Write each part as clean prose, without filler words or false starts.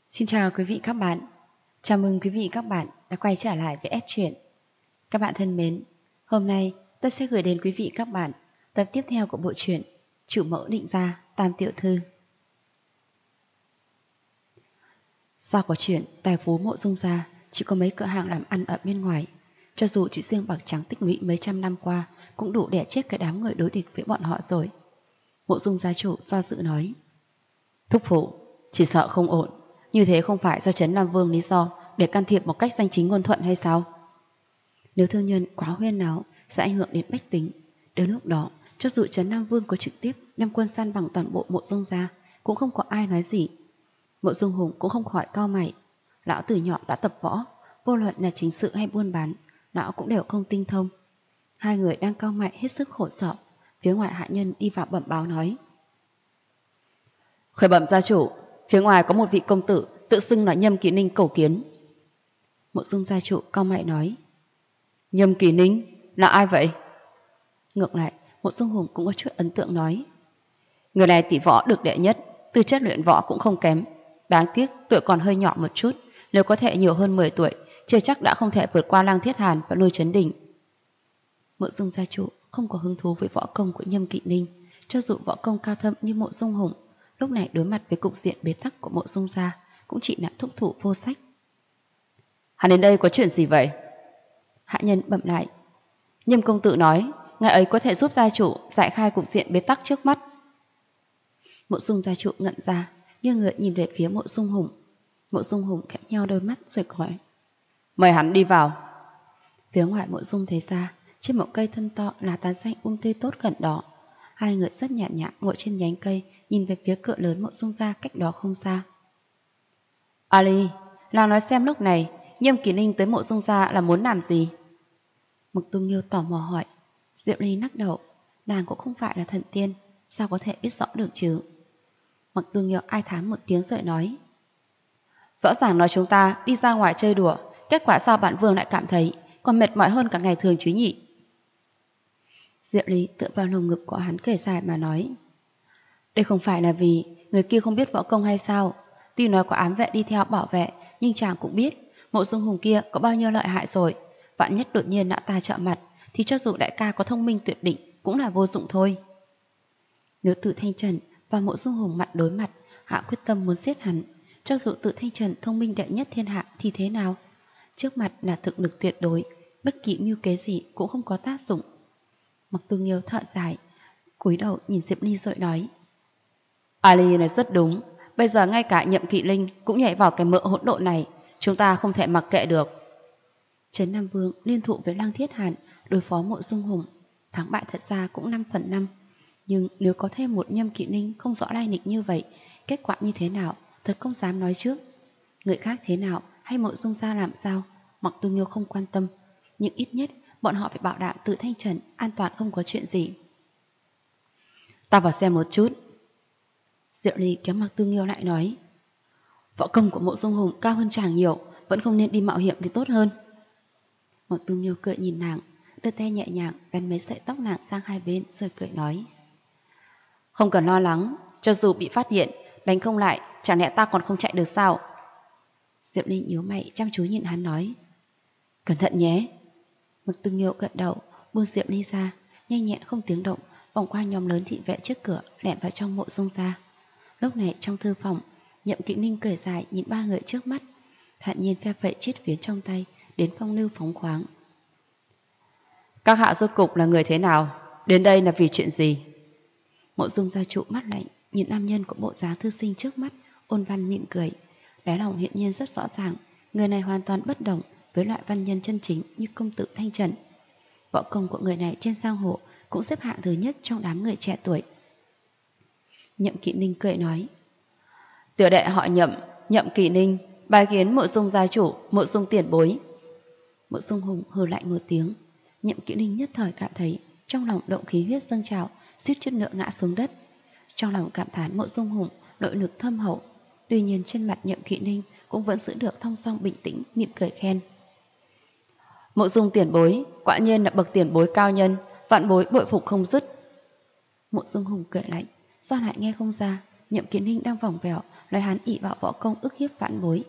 Xin chào quý vị các bạn. Chào mừng quý vị các bạn đã quay trở lại với S Truyện. Các bạn thân mến, hôm nay tôi sẽ gửi đến quý vị các bạn tập tiếp theo của bộ truyện Chủ mẫu định gia Tam tiểu thư. Do có chuyện tài phú Mộ Dung gia chỉ có mấy cửa hàng làm ăn ở bên ngoài, cho dù chỉ riêng bạc trắng tích lũy mấy trăm năm qua cũng đủ để chết cái đám người đối địch với bọn họ rồi. Mộ Dung gia chủ do dự nói: Thúc phụ, chỉ sợ không ổn. Như thế không phải do Trấn Nam Vương lý do để can thiệp một cách danh chính ngôn thuận hay sao? Nếu thương nhân quá huyên náo sẽ ảnh hưởng đến bách tính. Đến lúc đó, cho dù Trấn Nam Vương có trực tiếp đem quân san bằng toàn bộ Mộ Dung gia, cũng không có ai nói gì. Mộ Dung Hùng cũng không khỏi cau mày. Lão từ nhỏ đã tập võ, vô luận là chính sự hay buôn bán, lão cũng đều không tinh thông. Hai người đang cau mày hết sức khổ sở. Phía ngoài hạ nhân đi vào bẩm báo nói: Khởi bẩm gia chủ, phía ngoài có một vị công tử tự xưng là Nhâm Kỳ Ninh cầu kiến. Mộ Dung gia chủ cau mày nói: Nhâm Kỳ Ninh là ai vậy? Ngược lại, Mộ Dung Hùng cũng có chút ấn tượng nói: Người này tỷ võ được đệ nhất, tư chất luyện võ cũng không kém. Đáng tiếc tuổi còn hơi nhỏ một chút, nếu có thể nhiều hơn 10 tuổi, chưa chắc đã không thể vượt qua Lang Thiết Hàn và Lôi Chấn Đình. Mộ Dung gia chủ không có hứng thú với võ công của Nhâm Kỳ Ninh, cho dù võ công cao thâm như Mộ Dung Hùng, lúc này đối mặt với cục diện bế tắc của Mộ Dung gia cũng chỉ là thúc thủ vô sách. Hắn đến đây có chuyện gì vậy? Hạ nhân bẩm lại: Nhâm công tử nói ngài ấy có thể giúp gia chủ giải khai cục diện bế tắc trước mắt. Mộ Dung gia chủ ngẩn ra, nghiêng người nhìn về phía Mộ Dung Hùng. Mộ Dung Hùng khẽ nheo đôi mắt rồi gọi: Mời hắn đi vào. Phía ngoài Mộ Dung thế gia, trên một cây thân to là tán xanh tươi tốt gần đó. Hai người rất nhàn nhã ngồi trên nhánh cây, nhìn về phía cửa lớn Mộ Dung gia cách đó không xa. Ali, nàng nói xem lúc này Nhâm Kỳ Ninh tới Mộ Dung gia là muốn làm gì? Mộc Tu Nghiêu tò mò hỏi. Diệp Ly lắc đầu, nàng cũng không phải là thần tiên, sao có thể biết rõ được chứ? Mộc Tu Nghiêu ai thán một tiếng rồi nói: Rõ ràng nói chúng ta đi ra ngoài chơi đùa, kết quả sao bạn Vương lại cảm thấy còn mệt mỏi hơn cả ngày thường chứ nhỉ? Diệp Ly tựa vào lồng ngực của hắn kể dài mà nói: Đây không phải là vì người kia không biết võ công hay sao? Tuy nói có ám vệ đi theo bảo vệ, nhưng chàng cũng biết Mộ Dung Hùng kia có bao nhiêu lợi hại rồi. Vạn nhất đột nhiên lão ta trợ mặt, thì cho dù đại ca có thông minh tuyệt đỉnh cũng là vô dụng thôi. Nếu Tự Thanh Trần và Mộ Dung Hùng mặt đối mặt, hạ quyết tâm muốn giết hắn. Cho dù Tự Thanh Trần thông minh đệ nhất thiên hạ thì thế nào? Trước mặt là thực lực tuyệt đối, bất kỳ mưu kế gì cũng không có tác dụng. Mộc Tu Nghiêu thở dài, cúi đầu nhìn Diệp Ly rồi nói: Ali nói rất đúng, bây giờ ngay cả Nhậm Kỵ Linh cũng nhảy vào cái mỡ hỗn độn này, chúng ta không thể mặc kệ được. Trấn Nam Vương liên thủ với Lang Thiết Hàn đối phó Mộ Dung Hùng, thắng bại thật ra cũng 5/5. Nhưng nếu có thêm một Nhâm Kỵ Ninh không rõ lai lịch như vậy, kết quả như thế nào thật không dám nói trước. Người khác thế nào hay Mộ Dung gia làm sao, Mộc Tu Nghiêu không quan tâm, nhưng ít nhất bọn họ phải bảo đảm Tự Thanh Trần an toàn không có chuyện gì. Ta vào xem một chút. Diệu Ly kéo Mộc Tu Nghiêu lại nói: Võ công của Mộ Dung Hùng cao hơn chàng nhiều, vẫn không nên đi mạo hiểm thì tốt hơn. Mộc Tu Nghiêu cười nhìn nàng, đưa tay nhẹ nhàng vén mấy sợi tóc nàng sang hai bên rồi cười nói: Không cần lo lắng, cho dù bị phát hiện, đánh không lại, chẳng lẽ ta còn không chạy được sao? Diệp Ly nhíu mày chăm chú nhìn hắn nói: Cẩn thận nhé. Mộc Tu Nghiêu gật đầu, buông Diệp Ly ra, nhanh nhẹn không tiếng động vòng qua nhóm lớn thị vệ trước cửa, lẻn vào trong Mộ Dung gia. Lúc này trong thư phòng, Nhậm Kỵ Ninh cười dài nhìn ba người trước mắt, thản nhiên phe phẩy chiếc phiến trong tay, đến phong lưu phóng khoáng. Các hạ rốt cục là người thế nào? Đến đây là vì chuyện gì? Mộ Dung gia trụ mắt lạnh, nhìn nam nhân của bộ dáng thư sinh trước mắt, ôn văn mỉm cười. Đáy lòng hiện nhiên rất rõ ràng, người này hoàn toàn bất đồng với loại văn nhân chân chính như công tử Thanh Trần. Võ công của người này trên giang hồ cũng xếp hạng thứ nhất trong đám người trẻ tuổi. Nhậm Kỵ Ninh cười nói: Tiểu đệ họ Nhậm, Nhậm Kỵ Ninh, bài kiến Mộ Dung gia chủ, Mộ Dung tiền bối. Mộ Dung Hùng hừ lạnh một tiếng. Nhậm Kỵ Ninh nhất thời cảm thấy trong lòng động khí huyết dâng trào, suýt chút nữa ngã xuống đất. Trong lòng cảm thán Mộ Dung Hùng nội lực thâm hậu. Tuy nhiên trên mặt Nhậm Kỵ Ninh cũng vẫn giữ được thong dong bình tĩnh, mỉm cười khen: Mộ Dung tiền bối, quả nhiên là bậc tiền bối cao nhân, vạn bối bội phục không dứt. Mộ Dung Hùng cười lạnh, sao lại nghe không ra Nhậm Kỵ Ninh đang vòng vèo nói hắn ỷ vào võ công ức hiếp vãn bối.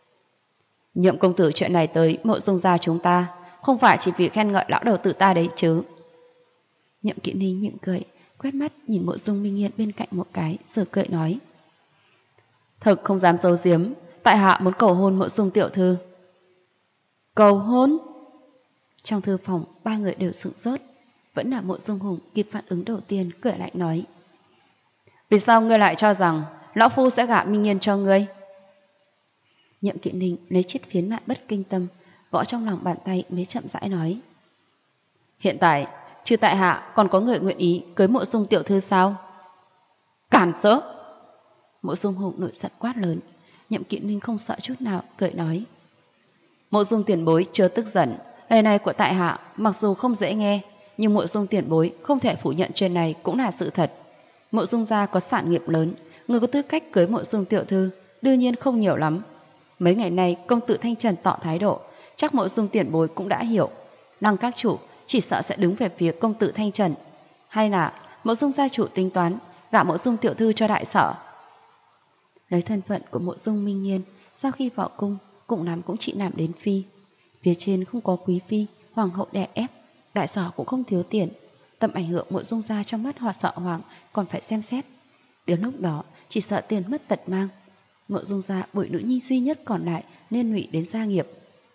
Nhậm công tử chuyện này tới Mộ Dung gia chúng ta, không phải chỉ vì khen ngợi lão đầu tử ta đấy chứ. Nhậm Kỵ Ninh mỉm cười, quét mắt nhìn Mộ Dung Minh Nghiên bên cạnh một cái, rồi cười nói. Thực không dám giấu giếm, tại hạ muốn cầu hôn Mộ Dung tiểu thư. Cầu hôn? Trong thư phòng, ba người đều sửng sốt. Vẫn là Mộ Dung Hùng kịp phản ứng đầu tiên, cười lạnh nói. Vì sao ngươi lại cho rằng lão phu sẽ gả Minh Nghiên cho ngươi? Nhậm Kỵ Ninh lấy chiếc phiến mạn bất kinh tâm, gõ trong lòng bàn tay mới chậm rãi nói. Hiện tại, trừ tại hạ còn có người nguyện ý cưới Mộ Dung tiểu thư sao? Cản rỡ! Mộ Dung Hùng nổi giận quát lớn. Nhậm Kỵ Ninh không sợ chút nào, cười nói. Mộ Dung tiền bối chớ tức giận, lời này của tại hạ mặc dù không dễ nghe, nhưng Mộ Dung tiền bối không thể phủ nhận chuyện này cũng là sự thật. Mộ Dung gia có sản nghiệp lớn, người có tư cách cưới Mộ Dung tiểu thư đương nhiên không nhiều lắm. Mấy ngày nay công tử Thanh Trần tỏ thái độ, chắc Mộ Dung tiền bối cũng đã hiểu. Lăng các chủ chỉ sợ sẽ đứng về phía công tử Thanh Trần. Hay là Mộ Dung gia chủ tính toán gả Mộ Dung tiểu thư cho đại sở? Lấy thân phận của Mộ Dung Minh Nghiên, sau khi vào cung cũng lắm cũng chỉ làm đến phi. Phía trên không có quý phi, hoàng hậu đè ép, đại sở cũng không thiếu tiền. Tầm ảnh hưởng Mộ Dung gia trong mắt họ sợ hoàng còn phải xem xét. Đến lúc đó chỉ sợ tiền mất tật mang. Mộ Dung gia bội nữ nhi duy nhất còn lại nên lụy đến gia nghiệp.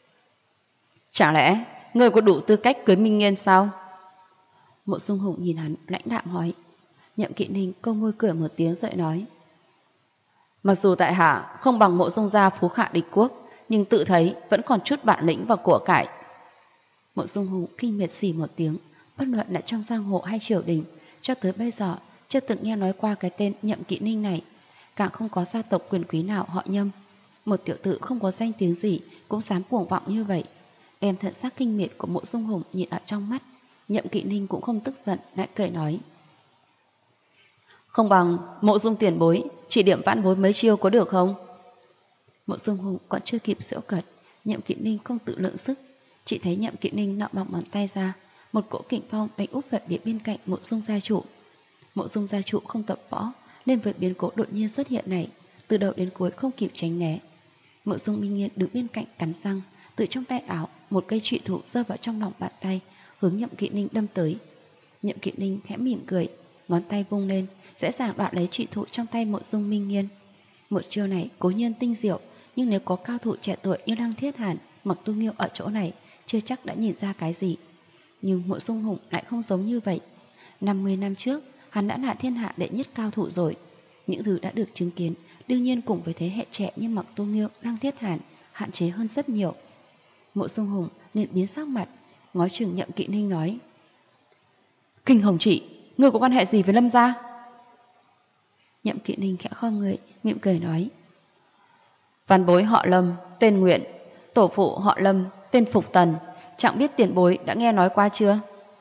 Chẳng lẽ người có đủ tư cách cưới Minh Nghiên sao? Mộ Dung Hùng nhìn hắn lãnh đạm hỏi. Nhậm Kỵ Ninh câu môi cười một tiếng rồi nói. Mặc dù tại hạ không bằng Mộ Dung gia phú khả địch quốc, nhưng tự thấy vẫn còn chút bản lĩnh và của cải. Mộ Dung Hùng kinh miệt xỉ một tiếng, bất luận là trong giang hồ hay triều đình, cho tới bây giờ chưa từng nghe nói qua cái tên Nhậm Kỵ Ninh này, càng không có gia tộc quyền quý nào họ Nhâm. Một tiểu tử không có danh tiếng gì cũng dám cuồng vọng như vậy, đem thần sắc kinh miệt của Mộ Dung Hùng nhìn ở trong mắt. Nhậm Kỵ Ninh cũng không tức giận, lại cười nói. Không bằng Mộ Dung tiền bối chỉ điểm vãn bối mấy chiêu có được không? Mộ Dung Hùng còn chưa kịp giễu cợt, Nhậm Kỵ Ninh không tự lượng sức, chỉ thấy Nhậm Kỵ Ninh nọ bằng bàn tay ra, một cỗ kình phong đánh úp về phía bên cạnh Mộ Dung gia chủ. Mộ Dung gia chủ không tập võ, nên với biến cố đột nhiên xuất hiện này, từ đầu đến cuối không kịp tránh né. Mộ Dung Minh Nghiên đứng bên cạnh cắn răng, từ trong tay áo một cây trụy thủ rơi vào trong lòng bàn tay, hướng Nhậm Kỵ Ninh đâm tới. Nhậm Kỵ Ninh khẽ mỉm cười, ngón tay vung lên, dễ dàng đoạt lấy trụy thủ trong tay Mộ Dung Minh Nghiên. Một chiêu này cố nhiên tinh diệu, nhưng nếu có cao thủ trẻ tuổi như Lăng Thiết Hàn, Mặc Tu Nghiêu ở chỗ này, chưa chắc đã nhìn ra cái gì. Nhưng Mộ Dung Hùng lại không giống như vậy. 50 năm trước, hắn đã là thiên hạ đệ nhất cao thủ rồi. Những thứ đã được chứng kiến, đương nhiên cùng với thế hệ trẻ như Mặc Tu Nghiêu, Lăng Thiết Hàn, hạn chế hơn rất nhiều. Mộ Dung Hùng liền biến sắc mặt, ngó chừng Nhậm Kỵ Ninh nói. Kinh Hồng chị, ngươi có quan hệ gì với Lâm gia? Nhậm Kỵ Ninh khẽ khom người, mỉm cười nói. Văn bối họ Lâm, tên Nguyện, tổ phụ họ Lâm, tên Phục Tần, chẳng biết tiền bối đã nghe nói qua chưa?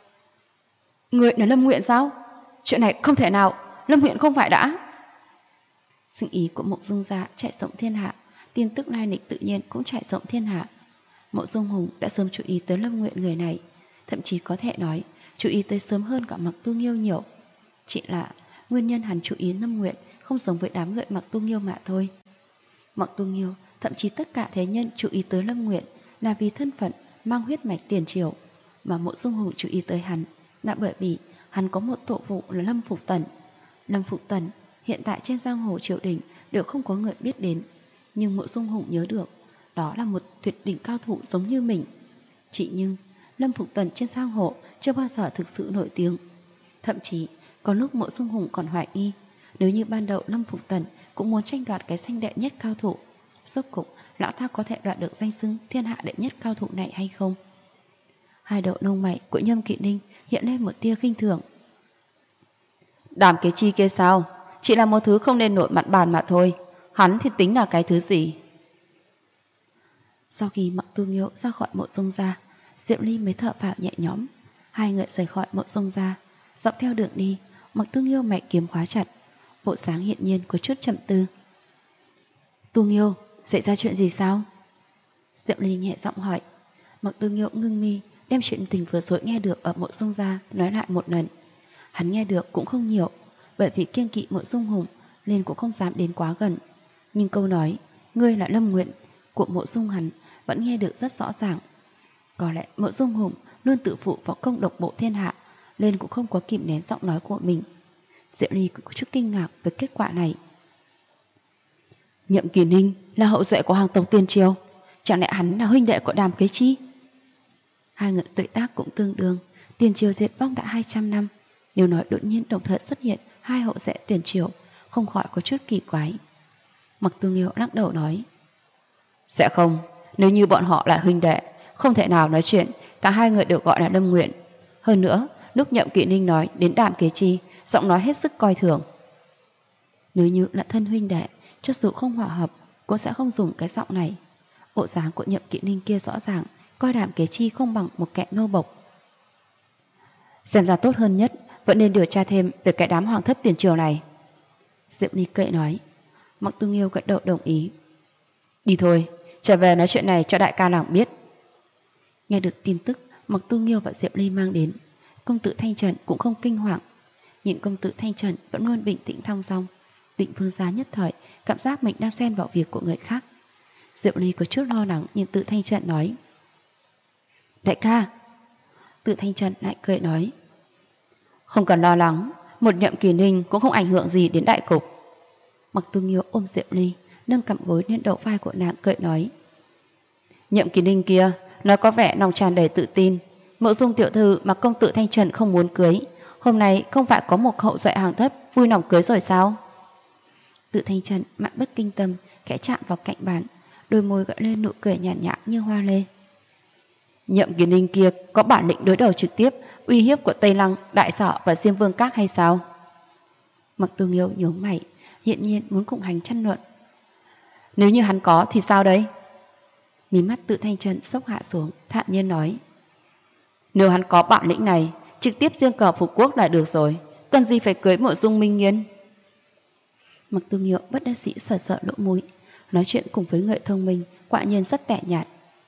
Nguyện là Lâm Nguyện sao? Chuyện này không thể nào, Lâm Nguyện không phải đã. Sinh ý của Mộ Dung gia chạy rộng thiên hạ, tin tức lai lịch tự nhiên cũng chạy rộng thiên hạ. Mộ Dung Hùng đã sớm chú ý tới Lâm Nguyện người này, thậm chí có thể nói chú ý tới sớm hơn cả Mặc Tu Nghiêu nhiều. Chỉ là nguyên nhân hắn chú ý Lâm Nguyện không giống với đám người Mặc Tu Nghiêu mà thôi. Mặc Tu Nghiêu, thậm chí tất cả thế nhân chú ý tới Lâm Nguyện là vì thân phận mang huyết mạch tiền triều, mà Mộ Dung Hùng chú ý tới hắn là bởi vì hắn có một tổ phụ là Lâm Phục Tần. Lâm Phục Tần hiện tại trên giang hồ triều đình đều không có người biết đến, nhưng Mộ Dung Hùng nhớ được đó là một tuyệt đỉnh cao thủ giống như mình. Chỉ nhưng Lâm Phục Tần trên giang hồ chưa bao giờ thực sự nổi tiếng. Thậm chí có lúc Mộ Dung Hùng còn hoài nghi, nếu như ban đầu Lâm Phục Tần cũng muốn tranh đoạt cái danh đệ nhất cao thủ, rốt cục lão ta có thể đoạt được danh xưng thiên hạ đệ nhất cao thủ này hay không? Hai đầu lông mày của Nhâm Kỵ Ninh hiện lên một tia khinh thường. Đàm Kế Chi kia sao? Chỉ là một thứ không nên nổi mặt bàn mà thôi. Hắn thì tính là cái thứ gì? Sau khi Mặc Tu Nghiêu ra khỏi Mộ Dung gia, Diệu Ly mới thở phào nhẹ nhõm. Hai người rời khỏi Mộ Dung gia, dọc theo đường đi, Mặc Tu Nghiêu mày kiếm khóa chặt, bộ dáng hiện nhiên có chút trầm tư. Tu Nghiêu, xảy ra chuyện gì sao? Diệu Ly nhẹ giọng hỏi. Mặc Tu Nghiêu ngưng mi, đem chuyện tình vừa rồi nghe được ở Mộ Dung gia nói lại một lần. Hắn nghe được cũng không nhiều, bởi vì kiêng kỵ Mộ Dung Hùng nên cũng không dám đến quá gần. Nhưng câu nói ngươi là Lâm Nguyện của Mộ Dung hắn vẫn nghe được rất rõ ràng. Có lẽ Mộ Dung Hùng luôn tự phụ võ công độc bộ thiên hạ, nên cũng không có kìm nén giọng nói của mình. Diệu Ly cũng có chút kinh ngạc với kết quả này. Nhậm Kỳ Ninh là hậu duệ của hoàng tộc Tiền Triều, chẳng lẽ hắn là huynh đệ của Đàm Kế Chi? Hai người tuổi tác cũng tương đương, Tiền Triều diệt vong đã 200 năm. Nếu nói đột nhiên đồng thời xuất hiện hai hậu duệ Tiền Triều, không khỏi có chút kỳ quái. Mặc Tu Nghiêu lắc đầu nói, sẽ không, nếu như bọn họ là huynh đệ, không thể nào nói chuyện, cả hai người được gọi là Lâm Nguyện. Hơn nữa, lúc Nhậm Kỳ Ninh nói đến Đàm Kế Chi, giọng nói hết sức coi thường. Nếu như là thân huynh đệ, cho dù không hòa hợp, cũng sẽ không dùng cái giọng này. Bộ dáng của Nhậm Kỳ Ninh kia rõ ràng coi Đàm Kế Chi không bằng một kẻ nô bộc. Xem ra tốt hơn nhất vẫn nên điều tra thêm về cái đám hoàng thất Tiền Triều này. Diệp Ly kệ nói. Mặc Tu Nghiêu gật đầu đồng ý. Đi thôi, trở về nói chuyện này cho đại ca làng biết. Nghe được tin tức Mặc Tu Nghiêu và Diệp Ly mang đến, công tử Thanh Trần cũng không kinh hoàng. Nhìn công tử Thanh Trần vẫn luôn bình tĩnh thong dong, Định Vương gia nhất thời cảm giác mình đang xen vào việc của người khác. Diệp Ly có chút lo lắng nhìn Tự Thanh Trần nói, đại ca. Tự Thanh Trần lại cười nói, không cần lo lắng, một Nhậm Kỳ Ninh cũng không ảnh hưởng gì đến đại cục. Mặc Tu Nghiêu ôm Diệp Ly, nâng cằm gối lên đầu vai của nàng cười nói, Nhậm Kỳ Ninh kia nói có vẻ lòng tràn đầy tự tin. Mộ Dung tiểu thư mà công tử Thanh Trần không muốn cưới, hôm nay không phải có một hậu duệ hàng thất vui lòng cưới rồi sao? Tự Thanh Trần mạn bất kinh tâm khẽ chạm vào cạnh bàn, đôi môi gợi lên nụ cười nhàn nhạt như hoa lê. Nhậm Kỳ Ninh kia có bản lĩnh đối đầu trực tiếp uy hiếp của Tây Lăng, Đại Sọ và Diêm Vương Các hay sao? Mặc Tu Nghiêu nhớ mày, hiện nhiên muốn cùng hành tranh luận. Nếu như hắn có thì sao đây? Mí mắt Tự Thanh Trần sốc hạ xuống, thản nhiên nói, nếu hắn có bản lĩnh này, trực tiếp riêng cờ phục quốc là được rồi, cần gì phải cưới Mộ Dung Minh Nghiên? Mặc Tu Nghiêu bất đắc dĩ sờ sợ lỗ mũi, nói chuyện cùng với người thông minh quả nhiên rất tẻ nhạt.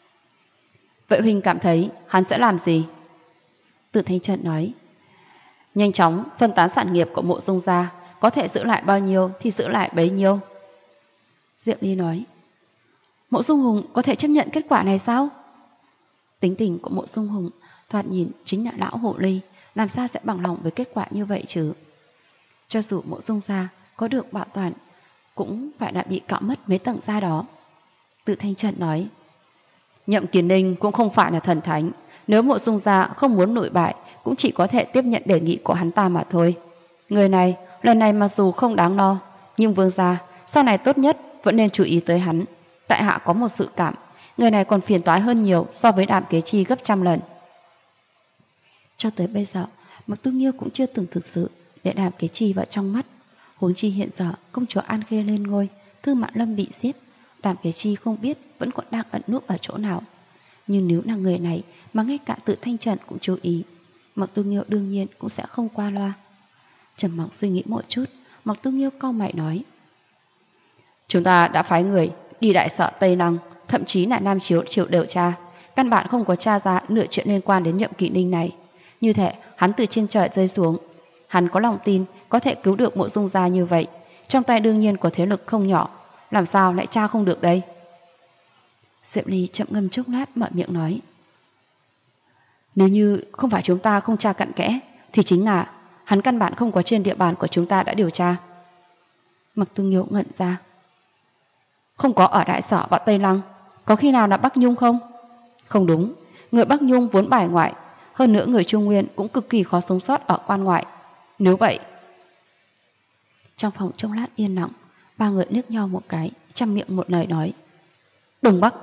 Vậy huynh cảm thấy hắn sẽ làm gì? Tự Thanh Trần nói, nhanh chóng phân tán sản nghiệp của Mộ Dung gia, có thể giữ lại bao nhiêu thì giữ lại bấy nhiêu. Diệp Ly nói, Mộ Dung Hùng có thể chấp nhận kết quả này sao? Tính tình của Mộ Dung Hùng thoạt nhìn chính là lão hồ ly, làm sao sẽ bằng lòng với kết quả như vậy chứ? Cho dù Mộ Dung gia có được bảo toàn, cũng phải đã bị cạo mất mấy tầng da đó. Tự Thanh Trần nói, Nhậm Kỳ Ninh cũng không phải là thần thánh, nếu Mộ Dung gia không muốn nội bại, cũng chỉ có thể tiếp nhận đề nghị của hắn ta mà thôi. Người này lần này mặc dù không đáng lo, nhưng Vương gia sau này tốt nhất vẫn nên chú ý tới hắn. Tại hạ có một sự cảm, người này còn phiền toái hơn nhiều so với Đàm Kế Chi gấp trăm lần. Cho tới bây giờ, Mặc Tu Nghiêu cũng chưa từng thực sự để Đàm Kế Chi vào trong mắt. Huống chi hiện giờ công chúa An Khê lên ngôi, Tư Mã Lâm bị giết, Đàm Kế Chi không biết vẫn còn đang ẩn núp ở chỗ nào. Nhưng nếu là người này mà ngay cả Tự Thanh Trần cũng chú ý, Mặc Tu Nghiêu đương nhiên cũng sẽ không qua loa. Trầm mặc suy nghĩ một chút, Mặc Tu Nghiêu cau mày nói, chúng ta đã phái người đi Đại Sở Tây Lăng, thậm chí là Nam Chiếu chịu điều tra, căn bản không có tra ra nửa chuyện liên quan đến Nhậm Kỳ Ninh này. Như thể hắn từ trên trời rơi xuống. Hắn có lòng tin có thể cứu được Mộ Dung gia như vậy, trong tay đương nhiên có thế lực không nhỏ, làm sao lại tra không được đây? Diệp Ly chậm ngâm chốc lát mở miệng nói, nếu như không phải chúng ta không tra cặn kẽ, thì chính là hắn căn bản không có trên địa bàn của chúng ta đã điều tra. Mặc Tu Nghiêu ngẩn ra, không có ở Đại Sở và Tây Lăng, có khi nào là Bắc Nhung không? Không đúng, người Bắc Nhung vốn bài ngoại, hơn nữa người Trung Nguyên cũng cực kỳ khó sống sót ở quan ngoại. Nếu vậy... Trong phòng trông lát yên lặng, ba người liếc nhau một cái, chăm miệng một lời nói, Đông Bắc.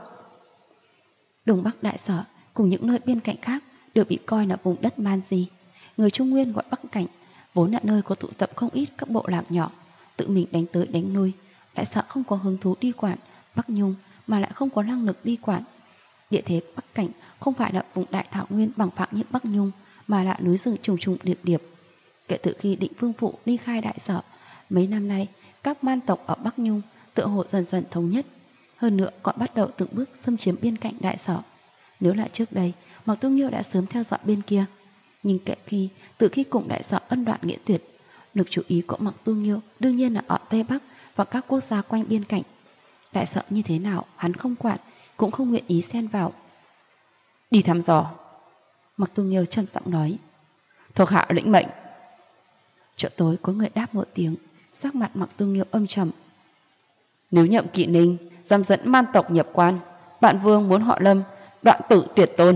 Đông Bắc Đại Sở cùng những nơi bên cạnh khác đều bị coi là vùng đất man di. Người Trung Nguyên gọi Bắc Cảnh, vốn là nơi có tụ tập không ít các bộ lạc nhỏ, tự mình đánh tới đánh lui. Đại Sở không có hứng thú đi quản Bắc Nhung, mà lại không có năng lực đi quản. Địa thế Bắc Cảnh không phải là vùng đại thảo nguyên bằng phẳng như Bắc Nhung, mà là núi rừng trùng trùng điệp điệp. Kể từ khi Định Vương Phụ ly khai Đại Sở, mấy năm nay các man tộc ở Bắc Nhung tựa hồ dần dần thống nhất, hơn nữa còn bắt đầu từng bước xâm chiếm biên cảnh Đại Sở. Nếu là trước đây, Mặc Tu Nghiêu đã sớm theo dõi bên kia, nhưng từ khi cùng Đại Sở ân đoạn nghĩa tuyệt, lực chú ý của Mặc Tu Nghiêu đương nhiên là ở Tây Bắc và các quốc gia quanh biên cảnh. Đại sợ như thế nào hắn không quản, cũng không nguyện ý xen vào. Đi thăm dò. Mặc Tu Nghiêu trầm giọng nói. Thuộc hạ lĩnh mệnh. Chỗ tối có người đáp một tiếng, sắc mặt Mặc Tu Nghiêu âm trầm. Nếu Nhậm Kỵ Ninh dám dẫn man tộc nhập quan, bạn vương muốn họ Lâm đoạn tử tuyệt tôn.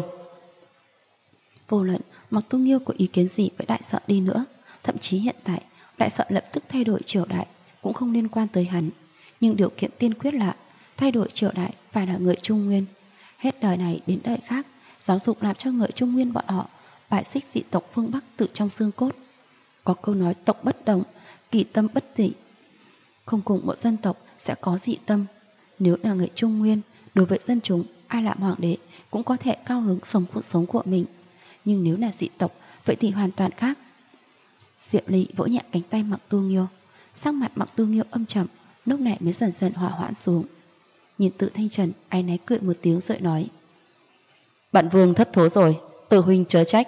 Vô luận Mặc Tu Nghiêu có ý kiến gì với đại sợ đi nữa, thậm chí hiện tại đại sợ lập tức thay đổi triều đại cũng không liên quan tới hắn. Nhưng điều kiện tiên quyết là thay đổi triều đại phải là người Trung Nguyên. Hết đời này đến đời khác, giáo dục làm cho người Trung Nguyên bọn họ bài xích dị tộc phương Bắc tự trong xương cốt. Có câu nói tộc bất đồng, kỳ tâm bất dị. Không cùng một dân tộc sẽ có dị tâm. Nếu là người Trung Nguyên, đối với dân chúng, ai làm hoàng đế cũng có thể cao hứng sống cuộc sống của mình. Nhưng nếu là dị tộc, vậy thì hoàn toàn khác. Diệp Ly vỗ nhẹ cánh tay Mặc Tu Nghiêu, sắc mặt Mặc Tu Nghiêu âm trầm, lúc này mới dần dần hỏa hoãn xuống. Nhìn Tự Thanh Trần, áy náy cười một tiếng rồi nói. Bạn vương thất thố rồi, Tự huynh chớ trách.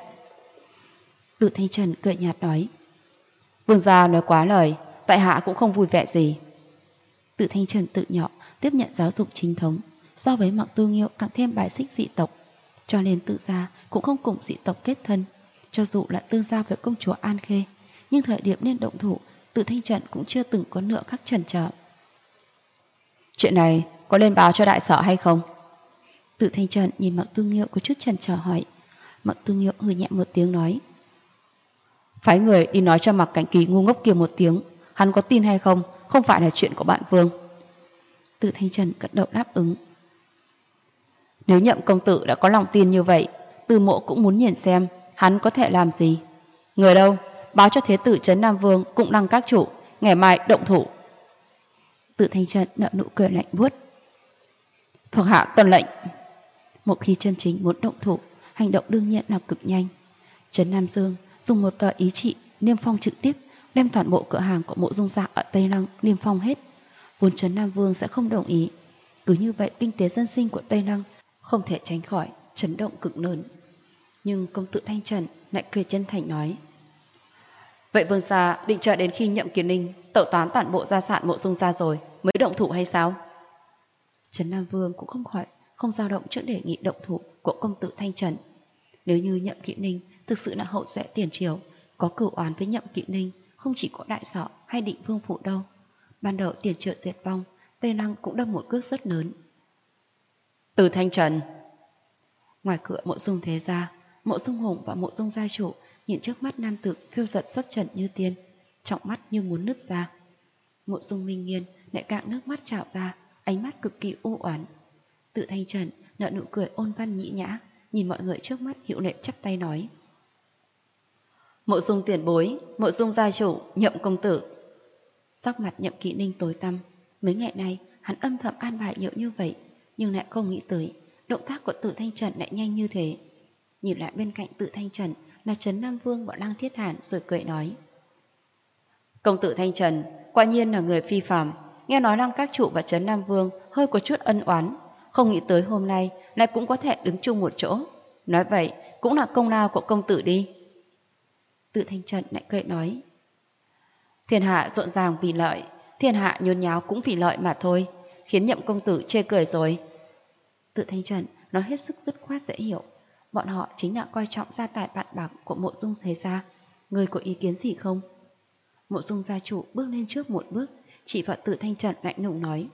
Tự Thanh Trần cười nhạt nói. Vương gia nói quá lời, tại hạ cũng không vui vẻ gì. Tự Thanh Trần tự nhọ tiếp nhận giáo dục chính thống, so với Mặc Tu Nghiêu càng thêm bài xích dị tộc, cho nên Tự gia cũng không cùng dị tộc kết thân. Cho dù là tương giao với công chúa An Khê, nhưng thời điểm nên động thủ, Tự Thanh Trần cũng chưa từng có nửa khắc chần chờ. Chuyện này có lên báo cho đại sở hay không? Tự Thanh Trần nhìn Mặc Tu Nghiêu có chút chần chờ hỏi. Mặc Tu Nghiêu hừ nhẹ một tiếng nói. Phái người đi nói cho Mặc Cảnh Kỳ ngu ngốc kia một tiếng, hắn có tin hay không, không phải là chuyện của bạn vương. Tự Thanh Trần gật đầu đáp ứng. Nếu Nhậm công tử đã có lòng tin như vậy, Từ Mộ cũng muốn nhìn xem hắn có thể làm gì. Người đâu, báo cho Thế tử Trấn Nam Vương cũng đăng các chủ, ngày mai động thủ. Tự Thanh Trần nở nụ cười lạnh buốt. Thuộc hạ tuân lệnh. Một khi chân chính muốn động thủ, hành động đương nhiên là cực nhanh. Trấn Nam Dương dùng một tờ ý trị niêm phong trực tiếp, đem toàn bộ cửa hàng của Mộ Dung gia ở Tây Lăng niêm phong hết. Vốn Trấn Nam Vương sẽ không đồng ý. Cứ như vậy kinh tế dân sinh của Tây Lăng không thể tránh khỏi chấn động cực lớn. Nhưng công tử Thanh Trần lại cười chân thành nói. Vậy vương gia định chờ đến khi Nhậm Kiến Ninh tẩu toán toàn bộ gia sản Mộ Dung gia rồi mới động thủ hay sao? Trấn Nam Vương cũng không dao động trước đề nghị động thủ của công tử Thanh Trần. Nếu như Nhậm Kỵ Ninh thực sự là hậu duệ tiền triều, có cửu oán với Nhậm Kỵ Ninh không chỉ có đại sở hay Định Vương phủ đâu. Ban đầu tiền triệu diệt vong, Tây Lăng cũng đâm một cước rất lớn. Từ Thanh Trần. Ngoài cửa Mộ Dung thế gia, Mộ Dung Hùng và Mộ Dung gia chủ nhìn trước mắt nam tử phiêu giật xuất trần như tiên, trọng mắt như muốn nứt ra. Mộ Dung Minh Nghiên lại cạn nước mắt trào ra, ánh mắt cực kỳ u oán. Tự Thanh Trần nở nụ cười ôn văn nhĩ nhã, nhìn mọi người trước mắt hiệu lệ chắp tay nói. Mộ Dung tiền bối, Mộ Dung gia chủ, Nhậm công tử. Sắc mặt Nhậm Kỵ Ninh tối tăm. Mấy ngày nay hắn âm thầm an bài nhiều như vậy, nhưng lại không nghĩ tới động tác của Tự Thanh Trần lại nhanh như thế. Nhìn lại bên cạnh Tự Thanh Trần là Trấn Nam Vương và Lăng Thiết Hàn, rồi cười nói. Công tử Thanh Trần quả nhiên là người phi phàm. Nghe nói Lăng các chủ và Trấn Nam Vương hơi có chút ân oán, không nghĩ tới hôm nay lại cũng có thể đứng chung một chỗ. Nói vậy cũng là công lao của công tử đi. Tự Thanh Trần lại cười nói. Thiên hạ rộn ràng vì lợi, thiên hạ nhốn nháo cũng vì lợi mà thôi, khiến Nhậm công tử chê cười rồi. Tự Thanh Trần nói hết sức dứt khoát dễ hiểu. Bọn họ chính là coi trọng gia tài bạn bạc của Mộ Dung thế gia. Người có ý kiến gì không? Mộ Dung gia chủ bước lên trước một bước, chỉ vào Tự Thanh Trần lạnh lùng nói.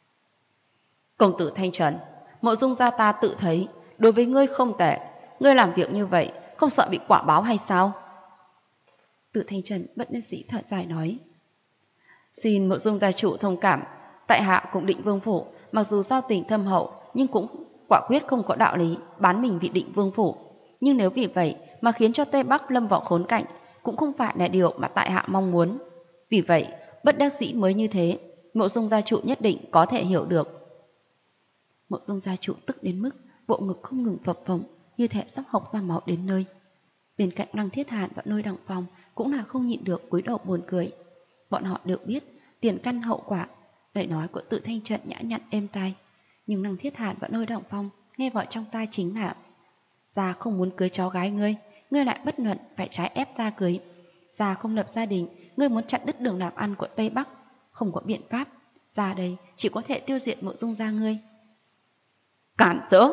Công tử Thanh Trần, Mộ Dung gia ta tự thấy đối với ngươi không tệ. Ngươi làm việc như vậy không sợ bị quả báo hay sao? Tự Thanh Trần bất đắc dĩ thở dài nói. Xin Mộ Dung gia chủ thông cảm, tại hạ cùng Định Vương phủ mặc dù giao tình thâm hậu, nhưng cũng quả quyết không có đạo lý bán mình vì Định Vương phủ. Nhưng nếu vì vậy mà khiến cho Tây Bắc lâm vào khốn cảnh, cũng không phải là điều mà tại hạ mong muốn. Vì vậy bất đắc dĩ mới như thế. Mộ Dung gia chủ nhất định có thể hiểu được. Mộ Dung gia chủ tức đến mức bộ ngực không ngừng phập phồng, như thể sắp học ra máu đến nơi. Bên cạnh Lăng Thiết Hàn và Lôi Đằng Phong cũng là không nhịn được cúi đầu buồn cười. Bọn họ đều biết tiền căn hậu quả. Lời nói của Tự Thanh Trần nhã nhặn êm tai, nhưng Lăng Thiết Hàn và Lôi Đằng Phong nghe vào trong tai chính là: Gia không muốn cưới cháu gái ngươi, ngươi lại bất luận phải trái ép Gia cưới. Gia không lập gia đình, ngươi muốn chặt đứt đường làm ăn của Tây Bắc, Không có biện pháp, ra đây chỉ có thể tiêu diệt Mộ Dung gia ngươi. Cản rỡ!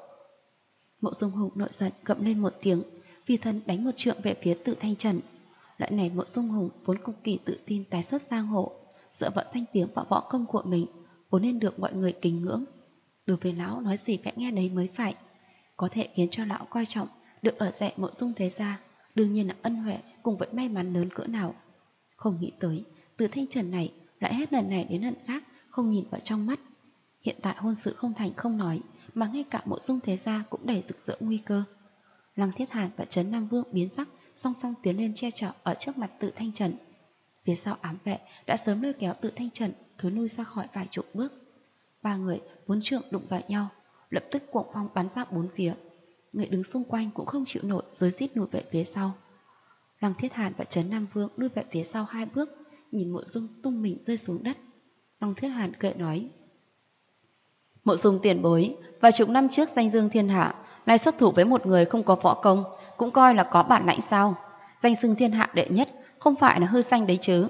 Mộ Dung Hùng nổi giận gầm lên một tiếng, phi thân đánh một trượng về phía Tự Thanh Trần. Lại này Mộ Dung Hùng vốn cực kỳ tự tin tái xuất giang hồ, dựa vào danh tiếng và võ công của mình, vốn nên được mọi người kính ngưỡng. Đối với lão nói gì phải nghe đấy mới phải. Có thể khiến cho lão coi trọng được ở rẻ Mộ Dung thế gia, đương nhiên là ân huệ cùng với may mắn lớn cỡ nào. Không nghĩ tới Tự Thanh Trần này lại hết lần này đến lần khác không nhìn vào trong mắt. Hiện tại hôn sự không thành không nói, mà ngay cả Mộ Dung thế gia cũng đầy rực rỡ nguy cơ. Lăng Thiết Hàn và Trấn Nam Vương biến sắc, song song tiến lên che chở ở trước mặt Tự Thanh Trần. Phía sau ám vệ đã sớm lôi kéo Tự Thanh Trần thối lui ra khỏi vài chục bước. Ba người bốn trượng đụng vào nhau, lập tức cuồng phong bắn ra bốn phía. Người đứng xung quanh cũng không chịu nổi, rối rít lùi về phía sau. Lăng Thiết Hàn và Trấn Nam Vương lùi về phía sau 2 bước, nhìn Mộ Dung tung mình rơi xuống đất. Lăng Thiết Hàn cười nói: Mộ Dung tiền bối, vài chục năm trước danh dương thiên hạ, nay xuất thủ với một người không có võ công, cũng coi là có bản lãnh sao? Danh xưng thiên hạ đệ nhất, không phải là hư danh đấy chứ?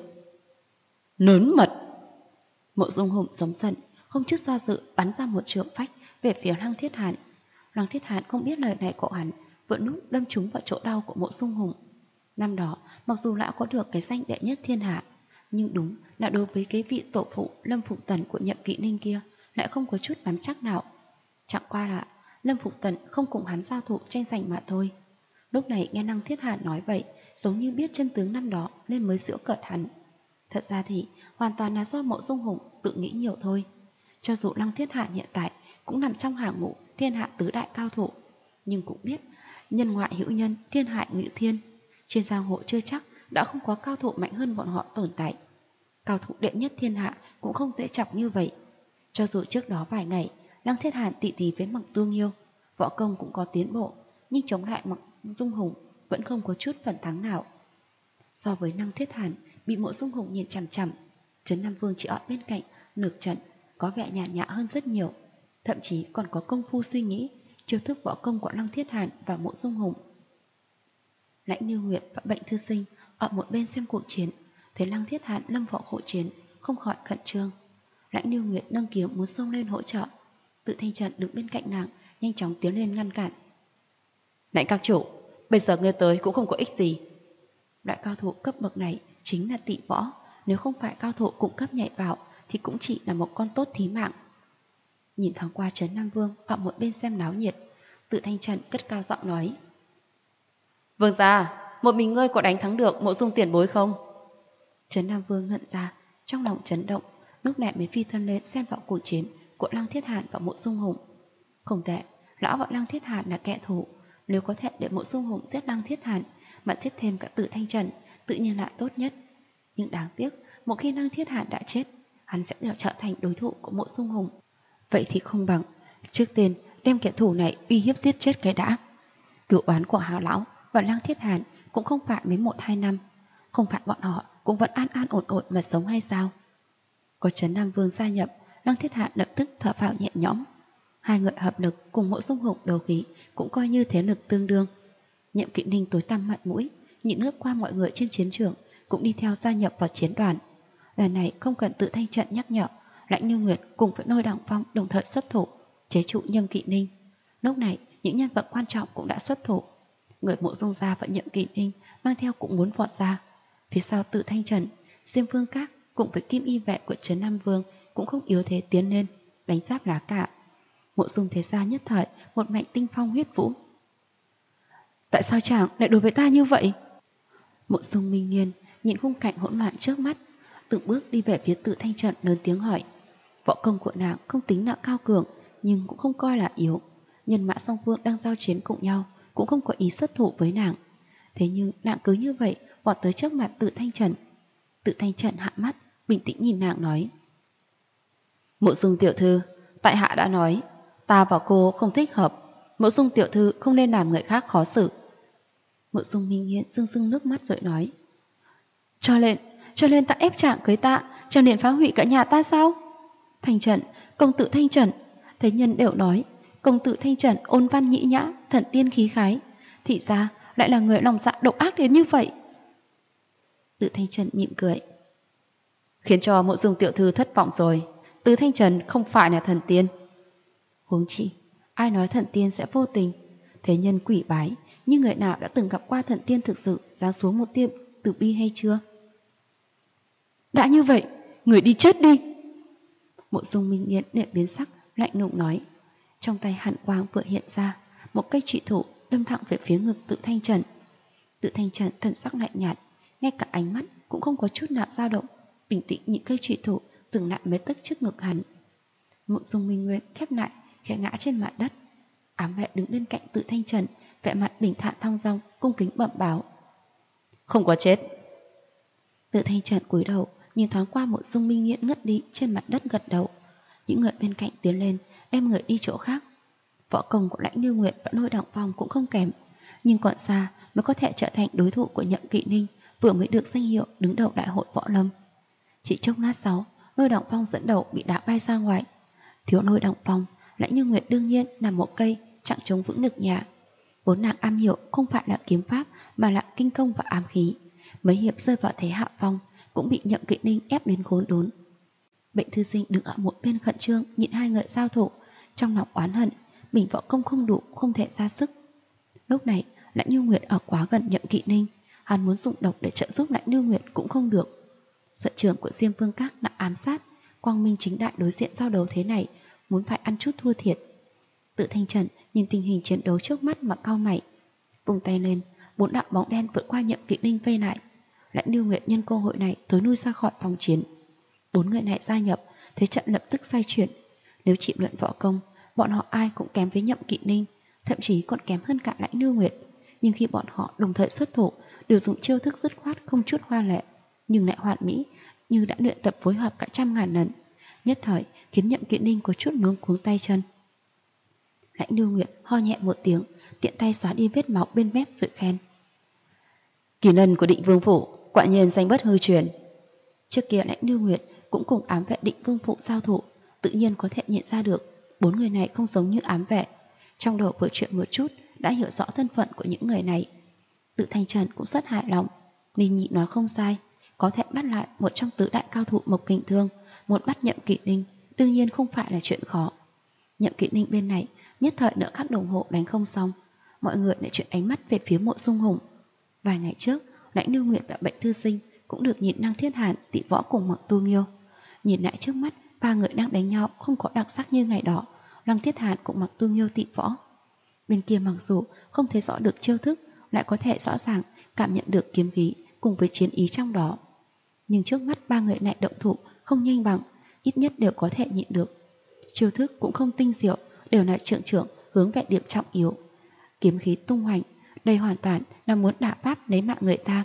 Lớn mật! Mộ Dung Hùng giống giận, không chút do dự bắn ra một trượng phách về phía Lăng Thiết Hàn. Lăng Thiết Hàn không biết lời này của hắn vẫn lúc đâm trúng vào chỗ đau của Mộ Dung Hùng. Năm đó, mặc dù lão có được cái danh đệ nhất thiên hạ, nhưng đúng là đối với cái vị tổ phụ Lâm Phục Tần của Nhậm Kỵ Ninh kia lại không có chút nắm chắc nào. Chẳng qua là Lâm Phục Tần không cùng hắn giao thủ tranh giành mà thôi. Lúc này nghe Lăng Thiết Hàn nói vậy, giống như biết chân tướng năm đó nên mới giễu cợt hắn. Thật ra thì hoàn toàn là do Mộ Dung Hùng tự nghĩ nhiều thôi. Cho dù Lăng Thiết Hàn hiện tại cũng nằm trong hàng ngũ thiên hạ tứ đại cao thủ, nhưng cũng biết nhân ngoại hữu nhân, thiên hại ngự thiên. Trên giang hồ chưa chắc đã không có cao thủ mạnh hơn bọn họ tồn tại. Cao thủ đệ nhất thiên hạ cũng không dễ chọc như vậy. Cho dù trước đó vài ngày Lăng Thiết Hàn tỉ tỉ với Mạc Tu Nghiêu, võ công cũng có tiến bộ, nhưng chống lại Mộ Dung Hùng vẫn không có chút phần thắng nào. So với Lăng Thiết Hàn bị Mộ Dung Hùng nhìn chằm chằm, Trấn Nam Vương chỉ ở bên cạnh lược trận có vẻ nhàn nhã hơn rất nhiều, thậm chí còn có công phu suy nghĩ chiêu thức võ công của Lăng Thiết Hàn và Mộ Dung Hùng. Lãnh Như Nguyệt và Bệnh Thư Sinh ở một bên xem cuộc chiến, thấy Lăng Thiết Hàn lâm vào hộ chiến, không khỏi khẩn trương. Lãnh Như Nguyệt nâng kiếm muốn xông lên hỗ trợ, Tự Thanh Trần đứng bên cạnh nàng nhanh chóng tiến lên ngăn cản. Lãnh các chủ, bây giờ ngươi tới cũng không có ích gì. Loại cao thủ cấp bậc này chính là tị võ, nếu không phải cao thủ cung cấp nhảy vào thì cũng chỉ là một con tốt thí mạng. Nhìn thoáng qua Trấn Nam Vương ở một bên xem náo nhiệt, Tự Thanh Trần cất cao giọng nói: Vương gia, một mình ngươi có đánh thắng được Mộ Dung tiền bối không? Trấn Nam Vương ngẩn ra, trong lòng chấn động, lúc này mới phi thân lên xem vào cuộc chiến của Lăng Thiết Hàn và Mộ Dung Hùng. Không tệ, lão và Lăng Thiết Hàn là kẻ thù, nếu có thể để Mộ Dung Hùng giết Lăng Thiết Hàn mà giết thêm cả Tự Thanh Trần, tự nhiên là tốt nhất. Nhưng đáng tiếc, một khi Lăng Thiết Hàn đã chết, hắn sẽ trở thành đối thủ của Mộ Dung Hùng. Vậy thì không bằng trước tiên đem kẻ thù này uy hiếp giết chết cái đã. Cửu oán của Hà lão và Lăng Thiết Hàn cũng không phải mới 1-2 năm, không phải bọn họ cũng vẫn an an ổn ổn mà sống hay sao? Có Trấn Nam Vương gia nhập, Lăng Thiết Hàn lập tức thở phào nhẹ nhõm. Hai người hợp lực cùng Mộ Dung Hùng đấu khí cũng coi như thế lực tương đương. Nhậm Kỵ Ninh tối tăm mặt mũi, nhịn nước qua mọi người trên chiến trường, cũng đi theo gia nhập vào chiến đoàn. Lần này không cần Tự Thanh Trận nhắc nhở, Lãnh Như Nguyệt cùng với Lôi Đằng Phong đồng thời xuất thủ chế trụ Nhậm Kỵ Ninh. Lúc này những nhân vật quan trọng cũng đã xuất thủ. Người Mộ Dung gia và Nhậm Kỵ Ninh mang theo cũng muốn vọt ra. Phía sau Tự Thanh Trần, Diêm Vương Các cùng với Kim Y vệ của Trấn Nam Vương cũng không yếu thế tiến lên đánh giáp lá cả. Mộ Dung thế gia nhất thời một mạch tinh phong huyết vũ. Tại sao chàng lại đối với ta như vậy? Mộ Dung Minh Nghiên nhìn khung cảnh hỗn loạn trước mắt, từng bước đi về phía Tự Thanh Trần lớn tiếng hỏi. Võ công của nàng không tính là cao cường, nhưng cũng không coi là yếu. Nhân mã song phương đang giao chiến cùng nhau cũng không có ý xuất thủ với nàng. Thế nhưng nàng cứ như vậy vọt tới trước mặt Tự Thanh Trần. Tự Thanh Trần hạ mắt, bình tĩnh nhìn nàng nói: Mộ Dung tiểu thư, tại hạ đã nói, ta và cô không thích hợp. Mộ Dung tiểu thư không nên làm người khác khó xử. Mộ Dung Minh Nghiên rưng rưng nước mắt rồi nói: Cho nên ta ép chàng cưới ta, chẳng nên phá hủy cả nhà ta sao? Thanh Trần, công tử Thanh Trần, thế nhân đều nói công tử Thanh Trần ôn văn nhĩ nhã, thần tiên khí khái, thì ra lại là người lòng dạ độc ác đến như vậy. Tự Thanh Trần mỉm cười: khiến cho Mộ Dung tiểu thư thất vọng rồi. Từ Thanh Trần không phải là thần tiên. Huống chi, ai nói thần tiên sẽ vô tình? Thế nhân quỷ bái, nhưng người nào đã từng gặp qua thần tiên thực sự giáng xuống một tia từ bi hay chưa? Đã như vậy, người đi chết đi. Mộ Dung Minh Nghiễn luyện biến sắc, lạnh lùng nói. Trong tay hàn quang vừa hiện ra, một cây trụy thủ đâm thẳng về phía ngực Tự Thanh Trần. Tự Thanh Trần thần sắc lạnh nhạt, ngay cả ánh mắt cũng không có chút nào dao động, bình tĩnh nhìn cây trụy thủ dừng lại mấy tấc trước ngực hắn. Mộ Dung Minh Nguyên khép lại, khẽ ngã trên mặt đất. Ám vệ đứng bên cạnh Tự Thanh Trần, vẻ mặt bình thản thong dong, cung kính bẩm báo. Không có chết. Tự Thanh Trần cúi đầu, nhìn thoáng qua Mộ Dung Minh Nghiễn ngất đi trên mặt đất gật đầu. Những người bên cạnh tiến lên, đem người đi chỗ khác. Võ công của Lãnh Như Nguyệt và Lôi Động Phong cũng không kém, nhưng còn xa mới có thể trở thành đối thủ của Nhậm Kỵ Ninh, vừa mới được danh hiệu đứng đầu đại hội võ lâm. Chỉ chốc lát sau, Lôi Động Phong dẫn đầu bị đá bay ra ngoài. Thiếu Lôi Động Phong, Lãnh Như Nguyệt đương nhiên là một cây chặng chống vững được nhà. Vốn nàng am hiểu không phải là kiếm pháp mà là kinh công và ám khí. Mấy hiệp rơi vào thế hạ phong, cũng bị Nhậm Kỵ Ninh ép đến khốn đốn. Bệnh thư sinh đứng ở một bên khẩn trương nhịn hai người giao thủ, trong lòng oán hận mình võ công không đủ, không thể ra sức. Lúc này Lãnh Như Nguyệt ở quá gần Nhậm Kỵ Ninh, hắn muốn dùng độc để trợ giúp Lãnh Như Nguyệt cũng không được. Sở trưởng của Diêm Vương Các đã ám sát, quang minh chính đại đối diện giao đấu thế này, muốn phải ăn chút thua thiệt. Tự Thanh Trần nhìn tình hình chiến đấu trước mắt mà cau mày, vùng tay lên, 4 đạo bóng đen vượt qua Nhậm Kỵ Ninh vây lại. Lãnh Như Nguyệt nhân cơ hội này tối lui ra khỏi vòng chiến. 4 người này gia nhập, thế trận lập tức xoay chuyển. Nếu chỉ luận võ công, bọn họ ai cũng kém với Nhậm Kỵ Ninh, thậm chí còn kém hơn cả Lãnh Như Nguyệt. Nhưng khi bọn họ đồng thời xuất thủ, đều dùng chiêu thức dứt khoát không chút hoa lệ, nhưng lại hoàn mỹ, như đã luyện tập phối hợp cả trăm ngàn lần. Nhất thời khiến Nhậm Kỵ Ninh có chút luống cuống tay chân. Lãnh Như Nguyệt ho nhẹ một tiếng, tiện tay xóa đi vết máu bên mép rồi khen. Kỳ lân của Định Vương Phủ quả nhiên danh bất hư truyền. Trước kia Lãnh Như Nguyệt cũng cùng ám vệ Định Vương Phủ giao thủ, tự nhiên có thể nhận ra được 4 người này không giống như ám vệ. Trong đầu vừa chuyện một chút đã hiểu rõ thân phận của những người này. Tự Thanh Trần cũng rất hài lòng. Ninh Nhị nói không sai, có thể bắt lại một trong tứ đại cao thủ Mộc Kình Thương, muốn bắt Nhậm Kỵ Ninh đương nhiên không phải là chuyện khó. Nhậm Kỵ Ninh bên này nhất thời nửa khắc đồng hồ đánh không xong, mọi người lại chuyển ánh mắt về phía Mộ Dung Hùng. Vài ngày trước, Lãnh Như Nguyệt và Bệnh thư sinh cũng được nhìn Lăng Thiết Hàn tị võ cùng Mặc Tu Nghiêu. Nhìn lại trước mắt, ba người đang đánh nhau không có đặc sắc như ngày đó. Lăng Thiết Hàn cùng Mặc Tu Nghiêu tị võ. Bên kia mặc dù không thấy rõ được chiêu thức, lại có thể rõ ràng cảm nhận được kiếm khí cùng với chiến ý trong đó. Nhưng trước mắt ba người này động thủ không nhanh bằng, ít nhất đều có thể nhịn được. Chiêu thức cũng không tinh diệu, đều là trưởng hướng về điểm trọng yếu. Kiếm khí tung hoành, đây hoàn toàn là muốn đả pháp lấy mạng người ta.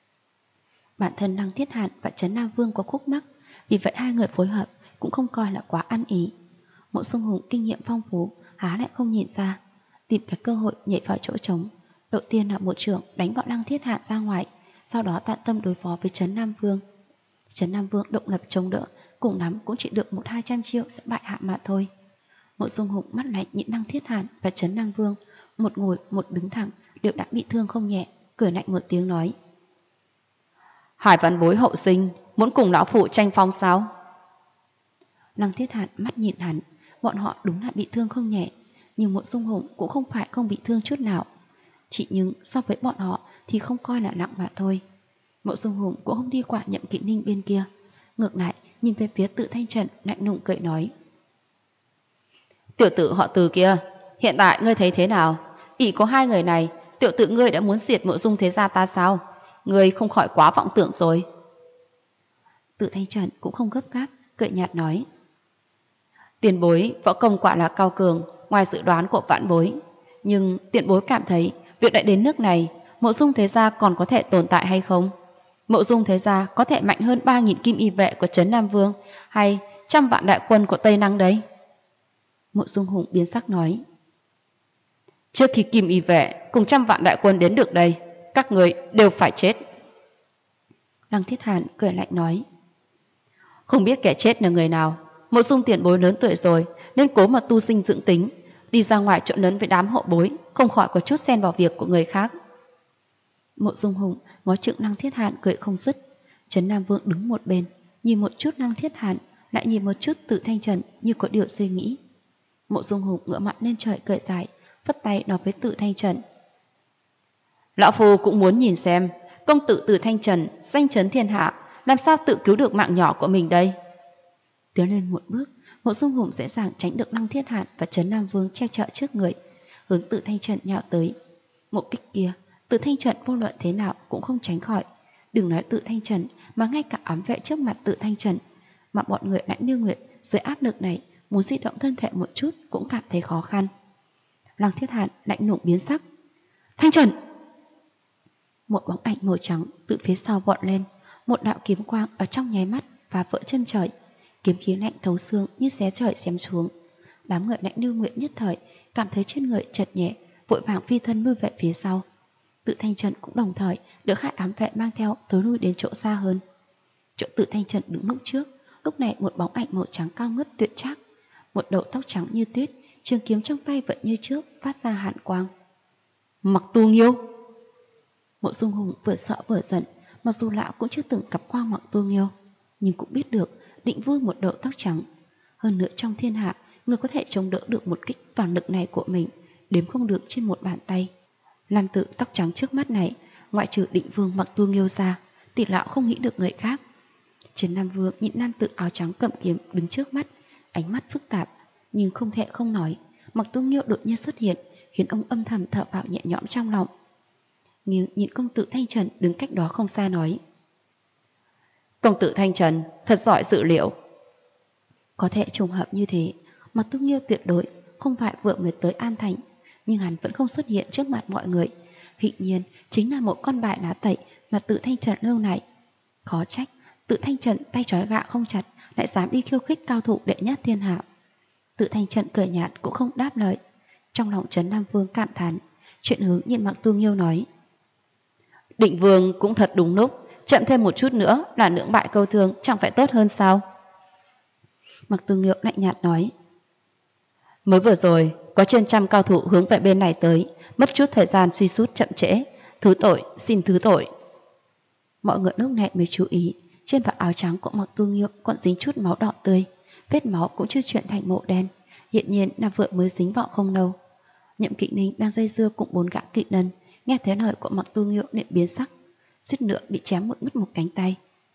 Bản thân Lăng Thiết Hàn và Trấn Nam Vương có khúc mắc, vì vậy hai người phối hợp cũng không coi là quá ăn ý. Mộ Dung Hùng kinh nghiệm phong phú, há lại không nhìn ra, tìm cái cơ hội nhảy vào chỗ trống. Đầu tiên là một trưởng đánh bọn Lăng Thiết Hàn ra ngoài, sau đó tận tâm đối phó với Trấn Nam Vương. Trấn Nam Vương động lập chống đỡ, cùng lắm cũng chỉ được 100-200 chiêu sẽ bại hạ mà thôi. Mộ Dung Hùng mắt lạnh nhìn Lăng Thiết Hàn và Trấn Nam Vương, một ngồi một đứng thẳng đều đã bị thương không nhẹ, cười lạnh một tiếng nói: Hải Văn Bối hậu sinh muốn cùng lão phụ tranh phong sao? Lăng Thiết Hàn mắt nhìn hắn, bọn họ đúng là bị thương không nhẹ, nhưng Mộ Dung Hùng cũng không phải không bị thương chút nào. Chỉ nhưng so với bọn họ thì không coi là nặng mà thôi. Mộ Dung Hùng cũng không đi qua Nhậm Kỵ Ninh bên kia, ngược lại nhìn về phía Tự Thanh Trần lạnh lùng cười nói: Tiểu tử họ Từ kia, hiện tại ngươi thấy thế nào? Ỷ có hai người này, tiểu tử ngươi đã muốn diệt Mộ Dung thế gia ta sao? Ngươi không khỏi quá vọng tưởng rồi. Tự Thanh Trần cũng không gấp gáp, cười nhạt nói: Tiền bối võ công quả là cao cường, ngoài dự đoán của vãn bối. Nhưng tiền bối cảm thấy việc đã đến nước này, Mộ Dung thế gia còn có thể tồn tại hay không? Mộ Dung thế gia có thể mạnh hơn 3.000 kim y vệ của Trấn Nam Vương, hay 100 vạn đại quân của Tây Năng đấy? Mộ Dung Hùng biến sắc nói: Trước khi kim y vệ cùng 100 vạn đại quân đến được đây, các người đều phải chết. Lăng Thiết Hàn cười lạnh nói: Không biết kẻ chết là người nào. Mộ Dung tiền bối lớn tuổi rồi, nên cố mà tu sinh dưỡng tính, đi ra ngoài trộn lẫn với đám hậu bối, không khỏi có chút xen vào việc của người khác. Mộ Dung Hùng ngó trừng Lăng Thiết Hàn cười không dứt. Trấn Nam Vương đứng một bên, nhìn một chút Lăng Thiết Hàn, lại nhìn một chút Tự Thanh Trần như có điều suy nghĩ. Mộ Dung Hùng ngửa mặt lên trời cười dài, phất tay nói với Tự Thanh Trần. Lão Phu cũng muốn nhìn xem, công tử Tự Thanh Trần, danh chấn thiên hạ, làm sao tự cứu được mạng nhỏ của mình đây? Tiến lên một bước, Mộ Dung Hùng dễ dàng tránh được Lăng Thiết Hàn và Trấn Nam Vương che chở trước người, hướng Tự Thanh Trần nhào tới. Một kích kia, Tự Thanh Trần vô luận thế nào cũng không tránh khỏi. Đừng nói Tự Thanh Trần, mà ngay cả ám vệ trước mặt Tự Thanh Trần, mà bọn người Lãnh Như Nguyệt dưới áp lực này muốn di động thân thể một chút cũng cảm thấy khó khăn. Lăng Thiết Hàn lạnh lùng biến sắc. Thanh Trần! Một bóng ảnh màu trắng từ phía sau vọt lên, một đạo kiếm quang ở trong nháy mắt và vỡ chân trời, kiếm khí lạnh thấu xương như xé trời xém xuống. Đám người Lãnh Như Nguyệt nhất thời cảm thấy trên người chợt nhẹ, vội vàng phi thân lui về phía sau. Tự Thanh Trần cũng đồng thời được hai ám vệ mang theo tối lui đến chỗ xa hơn. Chỗ Tự Thanh Trần đứng lúc trước, lúc này một bóng ảnh màu trắng cao ngất tuyệt trác, một đầu tóc trắng như tuyết, trường kiếm trong tay vẫn như trước phát ra hàn quang. Mặc Tu Nghiêu! Mộ Dung Hùng vừa sợ vừa giận, mặc dù lão cũng chưa từng gặp qua Mặc Tu Nghiêu, nhưng cũng biết được Định Vương một đầu tóc trắng. Hơn nữa trong thiên hạ, người có thể chống đỡ được một kích toàn lực này của mình đếm không được trên một bàn tay. Nam tử tóc trắng trước mắt này, ngoại trừ Định Vương Mặc Tu Nghiêu ra, thì lão không nghĩ được người khác. Trấn Nam Vương nhìn nam tử áo trắng cầm kiếm đứng trước mắt, ánh mắt phức tạp, nhưng không thể không nói. Mặc Tu Nghiêu đột nhiên xuất hiện, khiến ông âm thầm thở phào nhẹ nhõm trong lòng. Nhưng nhìn công tử Thanh Trần đứng cách đó không xa nói. Công tử Thanh Trần thật giỏi dự liệu. Có thể trùng hợp như thế, Mặc Tu Nghiêu tuyệt đối không phải vừa mới tới An Thành, nhưng hắn vẫn không xuất hiện trước mặt mọi người. Hiển nhiên chính là một con bài lá tẩy mà Tự Thanh Trần lâu này. Khó trách Tự Thanh Trần tay trói gà không chặt lại dám đi khiêu khích cao thủ đệ nhất thiên hạ. Tự Thanh Trần cười nhạt cũng không đáp lời. Trong lòng Trấn Nam Vương cảm thán, chuyện hướng nhìn Mặc Tu Nghiêu nói. Định Vương cũng thật đúng lúc, chậm thêm một chút nữa là lưỡng bại câu thương chẳng phải tốt hơn sao? Mặc Tu Nghiêu lạnh nhạt nói. Mới vừa rồi có trên trăm cao thủ hướng về bên này tới, mất chút thời gian suy sút chậm trễ, thứ tội, xin thứ tội. Mọi người lúc này mới chú ý, trên vạt áo trắng của Mặc Tu Nghiêu còn dính chút máu đỏ tươi, vết máu cũng chưa chuyển thành màu đen, hiện nhiên là vừa mới dính vào không lâu. Nhậm Kỵ Ninh đang dây dưa cùng 4 gã kỵ nhân, nghe thấy lời của Mặc Tu Nghiêu liền biến sắc, suýt nữa bị chém mất một cánh tay.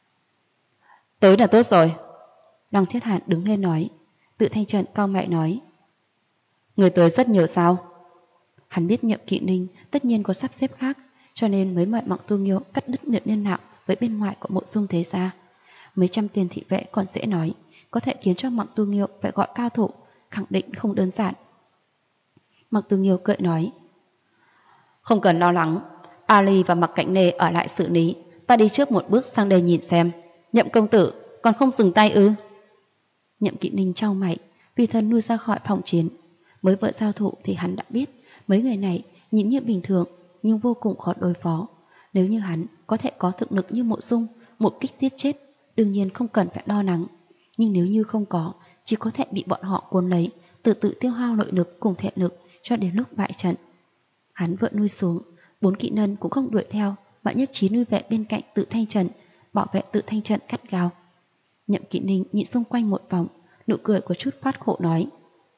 Tới là tốt rồi. Lăng Thiết Hàn đứng lên nói. Tự Thanh Trần cau mày nói. Người tới rất nhiều sao? Hắn biết Nhậm Kỵ Ninh tất nhiên có sắp xếp khác, cho nên mới mời Mặc Tu Nghiêu cắt đứt việc liên lạc với bên ngoài của Mộ Dung thế gia. Mấy trăm tiền thị vệ còn dễ nói, có thể khiến cho Mặc Tu Nghiêu phải gọi cao thủ, khẳng định không đơn giản. Mặc Tu Nghiêu cười nói. Không cần lo lắng, Ali và Mặc Cảnh Nê ở lại xử lý, ta đi trước một bước sang đây nhìn xem. Nhậm công tử còn không dừng tay ư? Nhậm Kỵ Ninh chau mày, vì thân nuôi ra khỏi phòng chiến. Mới vợ giao thủ thì hắn đã biết mấy người này nhìn như bình thường nhưng vô cùng khó đối phó. Nếu như hắn có thể có thực lực như Mộ Dung, một kích giết chết, đương nhiên không cần phải lo lắng. Nhưng nếu như không có, chỉ có thể bị bọn họ cuốn lấy, từ từ tiêu hao nội lực cùng thể lực cho đến lúc bại trận. Hắn vợ nuôi xuống, 4 kỵ nhân cũng không đuổi theo, mà nhất trí nuôi vệ bên cạnh Tự Thanh Trần, bảo vệ Tự Thanh Trần cắt gao. Nhậm Kỵ Ninh nhìn xung quanh một vòng, nụ cười có chút phát khổ nói.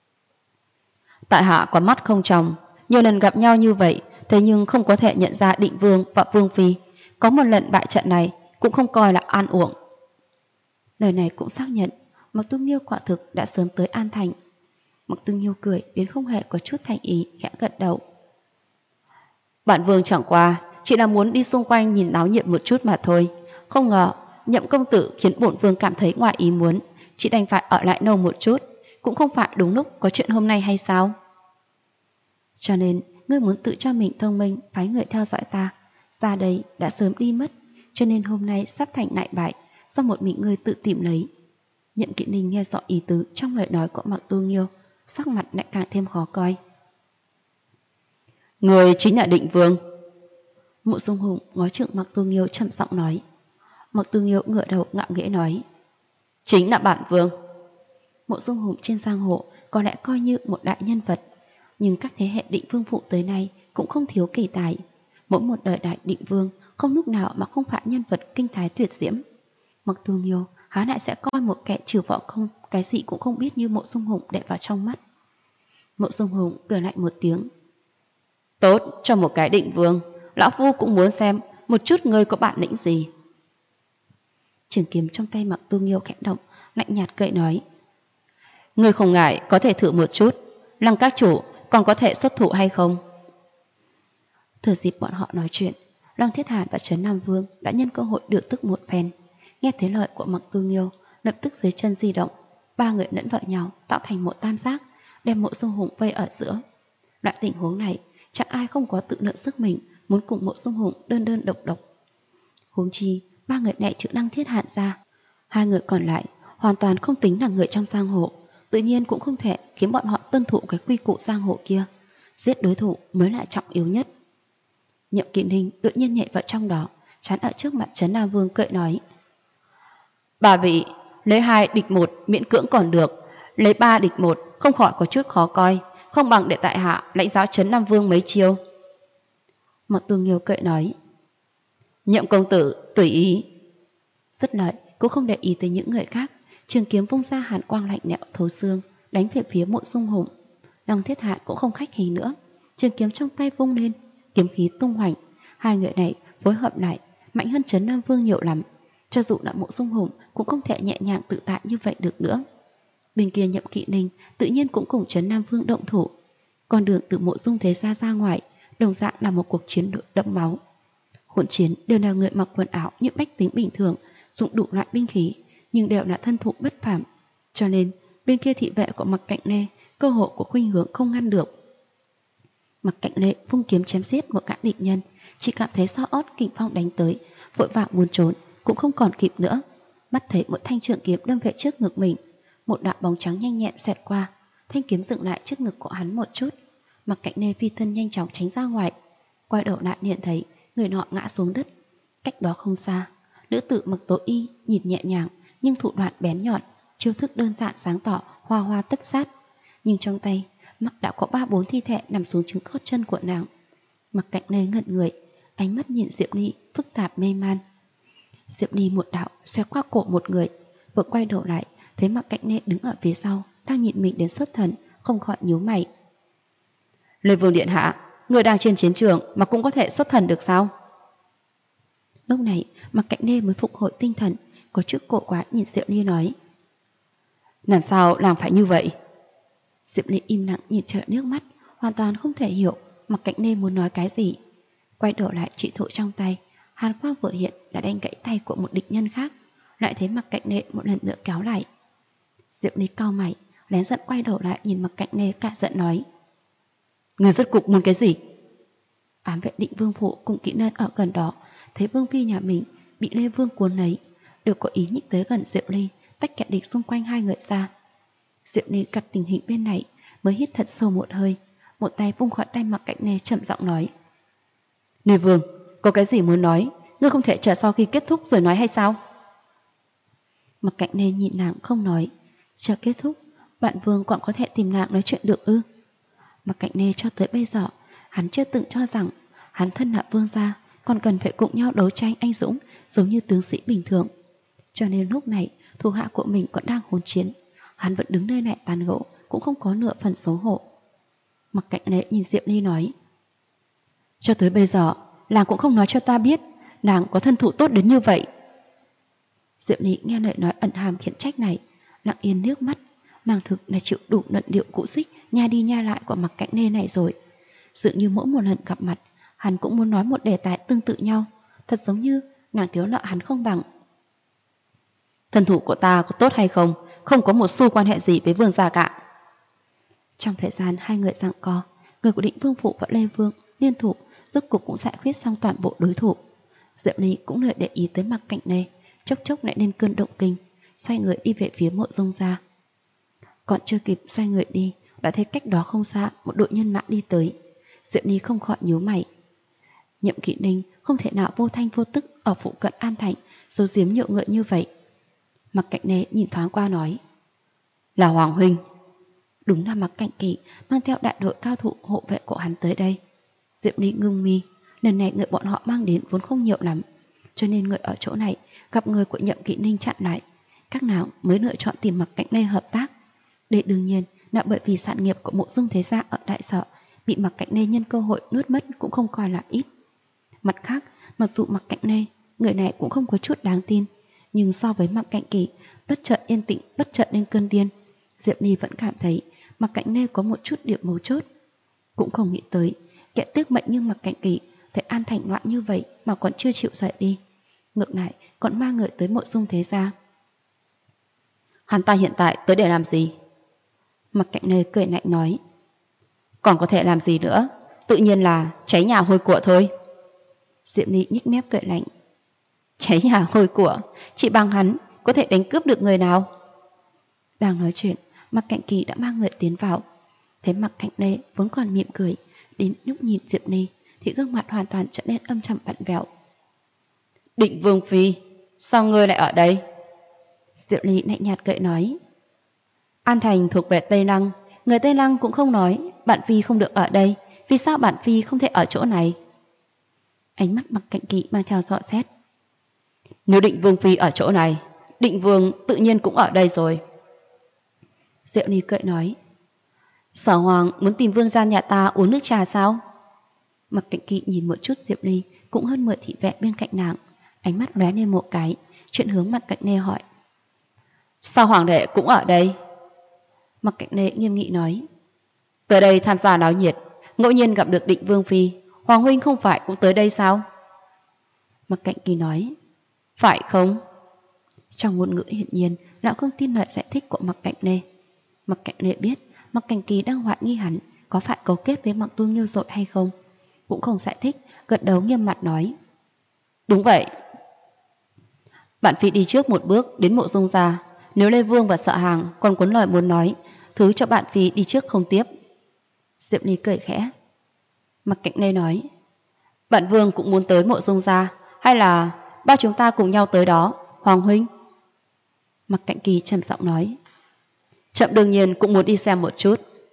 Tại hạ có mắt không tròng, nhiều lần gặp nhau như vậy, thế nhưng không có thể nhận ra Định Vương và Vương Phi. Có một lần bại trận này cũng không coi là an uổng. Lời này cũng xác nhận Mặc Tu Nghiêu quả thực đã sớm tới An Thành. Mặc Tu Nghiêu cười đến không hề có chút thành ý, khẽ gật đầu. Bản Vương chẳng qua chỉ là muốn đi xung quanh nhìn náo nhiệt một chút mà thôi. Không ngờ Nhậm công tử khiến bổn Vương cảm thấy ngoài ý muốn, chỉ đành phải ở lại lâu một chút. Cũng không phải đúng lúc có chuyện hôm nay hay sao? Cho nên ngươi muốn tự cho mình thông minh, phái người theo dõi ta. Ra đây đã sớm đi mất, cho nên hôm nay sắp thành đại bại, do một mình ngươi tự tìm lấy. Nhậm Kỵ Ninh nghe rõ ý tứ trong lời nói của Mặc Tu Nghiêu, sắc mặt lại càng thêm khó coi. Người chính là Định Vương. Mộ Dung Hùng ngó trượng Mặc Tu Nghiêu trầm giọng nói. Mặc Tu Nghiêu ngửa đầu ngạo nghễ nói. Chính là bản Vương. Mộ Dung Hùng trên giang hồ có lẽ coi như một đại nhân vật, nhưng các thế hệ Định Vương phụ tới nay cũng không thiếu kỳ tài. Mỗi một đời đại Định Vương không lúc nào mà không phải nhân vật kinh thái tuyệt diễm. Mặc Tu Nghiêu hắn lại sẽ coi một kẻ trừ võ công cái gì cũng không biết như Mộ Dung Hùng để vào trong mắt. Mộ Dung Hùng cười lạnh một tiếng. Tốt cho một cái định vương, lão phu cũng muốn xem một chút ngươi có bản lĩnh gì. Trường kiếm trong tay Mặc Tu Nghiêu khẽ động, lạnh nhạt cười nói. Ngươi không ngại có thể thử một chút, Lăng các chủ còn có thể xuất thủ hay không? Thừa dịp bọn họ nói chuyện, Lăng Thiết Hàn và Trấn Nam Vương đã nhân cơ hội điều tức một phen. Nghe thấy lời của Mặc Tu Nghiêu, lập tức dưới chân di động, ba người lẫn vào nhau tạo thành một tam giác, đem Mộ Dung Hùng vây ở giữa. Loại tình huống này chẳng ai không có tự lượng sức mình muốn cùng Mộ Dung Hùng đơn đơn độc độc. Huống chi ba người này trừ Lăng Thiết Hàn ra, hai người còn lại hoàn toàn không tính là người trong giang hồ, tự nhiên cũng không thể khiến bọn họ tuân thủ cái quy củ giang hồ kia. Giết đối thủ mới là trọng yếu nhất. Nhậm Kỵ Ninh đột nhiên nhảy vào trong đó, chắn ở trước mặt Trấn Nam Vương cười nói. Bà vị, lấy 2 địch 1 miễn cưỡng còn được, lấy 3 địch 1 không khỏi có chút khó coi, không bằng để tại hạ lãnh giáo Trấn Nam Vương mấy chiêu. Mặc Tu Nghiêu cười nói. Nhậm công tử tùy ý. Dứt lời cũng không để ý tới những người khác, trường kiếm vung ra hàn quang lạnh lẽo thấu xương, đánh về phía Mộ Dung Hùng. Lăng Thiết Hàn cũng không khách khí nữa, trường kiếm trong tay vung lên, kiếm khí tung hoành. Hai người này phối hợp lại mạnh hơn Trấn Nam Vương nhiều lắm, cho dù là Mộ Dung Hùng cũng không thể nhẹ nhàng tự tại như vậy được nữa. Bên kia Nhậm Kỵ Ninh tự nhiên cũng cùng Trấn Nam Vương động thủ. Con đường từ Mộ Dung thế gia ra ngoài đồng dạng là một cuộc chiến đẫm máu. Hỗn chiến đều là người mặc quần áo như bách tính bình thường, dùng đủ loại binh khí, nhưng đều là thân thủ bất phàm, cho nên bên kia thị vệ của Mặc Cạnh Lê cơ hội của khuynh hướng không ngăn được. Mặc Cạnh Lê vung kiếm chém giết một gã địch nhân, chỉ cảm thấy sau ót kình phong đánh tới, vội vàng muốn trốn cũng không còn kịp nữa. Mắt thấy một thanh trường kiếm đâm về trước ngực mình, một đạo bóng trắng nhanh nhẹn xẹt qua, thanh kiếm dừng lại trước ngực của hắn một chút. Mặc Cạnh Lê phi thân nhanh chóng tránh ra ngoài, quay đầu lại nhận thấy người nọ ngã xuống đất. Cách đó không xa, nữ tử mặc tố y nhìn nhẹ nhàng nhưng thủ đoạn bén nhọn, chiêu thức đơn giản sáng tỏ, hoa hoa tất sát. Nhưng trong tay Mặc đã có 3-4 thi thể nằm xuống chứng gót chân của nàng. Mặc Cạnh Lê ngẩn người, ánh mắt nhìn Diệp Ly phức tạp mê man. Diệp Ly một đạo xoẹt qua cổ một người, vừa quay đầu lại thấy Mặc Cạnh Lê đứng ở phía sau đang nhìn mình đến xuất thần, không khỏi nhíu mày. Lê Vương điện hạ, người đang trên chiến trường mà cũng có thể xuất thần được sao? Lúc này Mặc Cạnh Lê mới phục hồi tinh thần, có chút cổ quá nhìn Diệp Ly nói. Làm sao làm phải như vậy? Diệp Ly im lặng nhìn trợ nước mắt, hoàn toàn không thể hiểu Mặc Cạnh Lê muốn nói cái gì. Quay đầu lại trụy thủ trong tay, hàn quang vừa hiện đã đánh gãy tay của một địch nhân khác, lại thấy Mặc Cạnh Lê một lần nữa kéo lại. Diệp Ly cau mày, lén giận quay đầu lại nhìn Mặc Cạnh Lê cả giận nói. Người rốt cục muốn cái gì? Ám vệ Định Vương phủ cùng kỹ nhân ở gần đó thấy Vương phi nhà mình bị Lê Vương cuốn lấy, đều có ý nhích tới gần Diệp Ly, tách kẻ địch xung quanh hai người ra. Diệp Ly gặp tình hình bên này mới hít thật sâu một hơi, một tay vung khỏi tay Mặc Cạnh Lê chậm giọng nói. Lê Vương, có cái gì muốn nói, ngươi không thể chờ sau khi kết thúc rồi nói hay sao? Mặc Cạnh Lê nhìn nàng không nói. Chờ kết thúc, bạn Vương còn có thể tìm nàng nói chuyện được ư? Mặc Cạnh Lê cho tới bây giờ, hắn chưa từng cho rằng hắn thân là vương gia còn cần phải cùng nhau đấu tranh anh dũng giống như tướng sĩ bình thường. Cho nên lúc này thủ hạ của mình còn đang hỗn chiến, hắn vẫn đứng nơi này tàn gẫu, cũng không có nửa phần xấu hổ. Mặc Cạnh Lê nhìn Diệp Ly nói. Cho tới bây giờ, nàng cũng không nói cho ta biết nàng có thân thủ tốt đến như vậy. Diệp Ly nghe lời nói ẩn hàm khiển trách này, lặng yên nước mắt, nàng thực là chịu đủ luận điệu cũ xích nha đi nha lại của Mặc Cạnh Lê này rồi. Dường như mỗi một lần gặp mặt, hắn cũng muốn nói một đề tài tương tự nhau, thật giống như nàng thiếu nợ hắn không bằng. Thân thủ của ta có tốt hay không, không có một xu quan hệ gì với vương gia cả. Trong thời gian hai người giằng co, người của Định Vương phủ và Lê Vương liên thủ rốt cục cũng giải quyết xong toàn bộ đối thủ. Diệp Ly cũng lười để ý tới Mặc Cạnh Lê, chốc chốc lại lên cơn động kinh, xoay người đi về phía Mộ Dung gia. Còn chưa kịp xoay người đi, đã thấy cách đó không xa một đội nhân mã đi tới. Diệp Ly không khỏi nhíu mày. Nhậm Kỵ Ninh không thể nào vô thanh vô tức ở phụ cận An Thành giấu giếm nhiều người như vậy. Mặc Cạnh Lê nhìn thoáng qua nói. Là Hoàng huynh. Đúng là Mặc Cạnh Kỵ mang theo đại đội cao thủ hộ vệ của hắn tới đây. Diệp Ly ngưng mi, lần này người bọn họ mang đến vốn không nhiều lắm, cho nên người ở chỗ này gặp người của Nhậm Kỵ Ninh chặn lại, các nàng mới lựa chọn tìm Mặc Cạnh Lê hợp tác. Đây đương nhiên là bởi vì sản nghiệp của Mộ Dung thế gia ở Đại Sở bị Mặc Cạnh Lê nhân cơ hội nuốt mất cũng không coi là ít. Mặt khác, mặc dù Mặc Cạnh Lê, người này cũng không có chút đáng tin, nhưng so với Mặc Cạnh Kỳ, bất chợt yên tĩnh, bất chợt lên cơn điên, Diệp Ly vẫn cảm thấy Mặc Cạnh Lê có một chút điểm mấu chốt. Cũng không nghĩ tới, kẻ tước mệnh như Mặc Cạnh Kỳ thấy An Thành loạn như vậy mà còn chưa chịu dậy đi. Ngược lại, còn mang người tới Mộ Dung thế gia. Hắn ta hiện tại tới để làm gì? Mặc Cạnh Lê cười lạnh nói. Còn có thể làm gì nữa? Tự nhiên là cháy nhà hôi của thôi. Diệp Ly nhếch mép cười lạnh. Cháy nhà hôi của? Chỉ bằng hắn có thể đánh cướp được người nào? Đang nói chuyện, Mặc Cạnh Kỳ đã mang người tiến vào. Thấy Mặc Cạnh Lê vốn còn mỉm cười, đến lúc nhìn Diệp Ly thì gương mặt hoàn toàn trở nên âm trầm vặn vẹo. Định Vương phi, sao ngươi lại ở đây? Diệp Ly lạnh nhạt cười nói. An Thành thuộc về Tây Lăng, người Tây Lăng cũng không nói bạn phi không được ở đây, vì sao bạn phi không thể ở chỗ này? Ánh mắt Mặc Cạnh Kỳ mang theo dõi xét. Nếu Định Vương phi ở chỗ này, Định Vương tự nhiên cũng ở đây rồi. Diệp Ly cười nói. Sở Hoàng muốn tìm vương gia nhà ta uống nước trà sao? Mặc Cạnh Kỳ nhìn một chút Diệp Ly, cũng hơn 10 thị vệ bên cạnh nàng, ánh mắt lóe lên một cái, chuyện hướng Mặc Cạnh Lê hỏi. Sao Hoàng đệ cũng ở đây? Mặc Cạnh Lê nghiêm nghị nói. Tới đây tham gia náo nhiệt, ngẫu nhiên gặp được Định Vương phi, Hoàng huynh không phải cũng tới đây sao? Mặc Cạnh Kỳ nói. Phải không? Trong ngôn ngữ hiển nhiên lão không tin lời giải thích của Mặc Cạnh Lê. Mặc Cạnh Lê biết Mặc Cạnh Kỳ đang hoài nghi hắn có phải cấu kết với Mặc Tu Nghiêu rồi hay không, cũng không giải thích, gật đầu nghiêm mặt nói. Đúng vậy. Bạn phi đi trước một bước đến Mộ Dung gia, nếu Lê Vương và Sợ Hàng còn cuốn lời muốn nói, thứ cho bạn phi đi trước không tiếp. Diệp Ly cười khẽ. Mặc Cạnh Lê nói. Bạn Vương cũng muốn tới Mộ Dung gia, hay là ba chúng ta cùng nhau tới đó, Hoàng huynh? Mặc Cạnh Kỳ trầm giọng nói. Chậm đương nhiên cũng muốn đi xem một chút.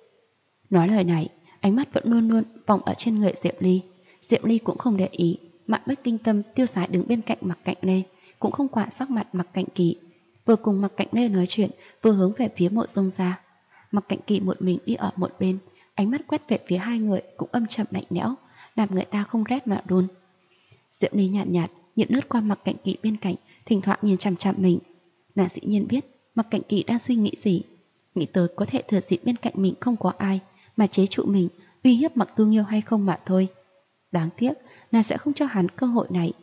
Nói lời này, ánh mắt vẫn luôn luôn vòng ở trên người Diệp Ly. Diệp Ly cũng không để ý, Mạn Bách Kinh Tâm tiêu sái đứng bên cạnh Mặc Cạnh Lê, cũng không quản sắc mặt Mặc Cạnh Kỳ, vừa cùng Mặc Cạnh Lê nói chuyện, vừa hướng về phía Mộ Dung gia. Mặc Cạnh Kỳ một mình đi ở một bên, ánh mắt quét về phía hai người cũng âm trầm lạnh lẽo, làm người ta không rét mà run. Diệp Ly nhạt nhạt nhìn lướt qua Mặc Cạnh Kỳ bên cạnh, thỉnh thoảng nhìn chằm chằm mình. Nàng dĩ nhiên biết Mặc Cạnh Kỳ đang suy nghĩ gì, nghĩ tới có thể thừa dịp bên cạnh mình không có ai mà chế trụ mình, uy hiếp Mặc Tu Nghiêu hay không mà thôi. Đáng tiếc, nàng sẽ không cho hắn cơ hội này.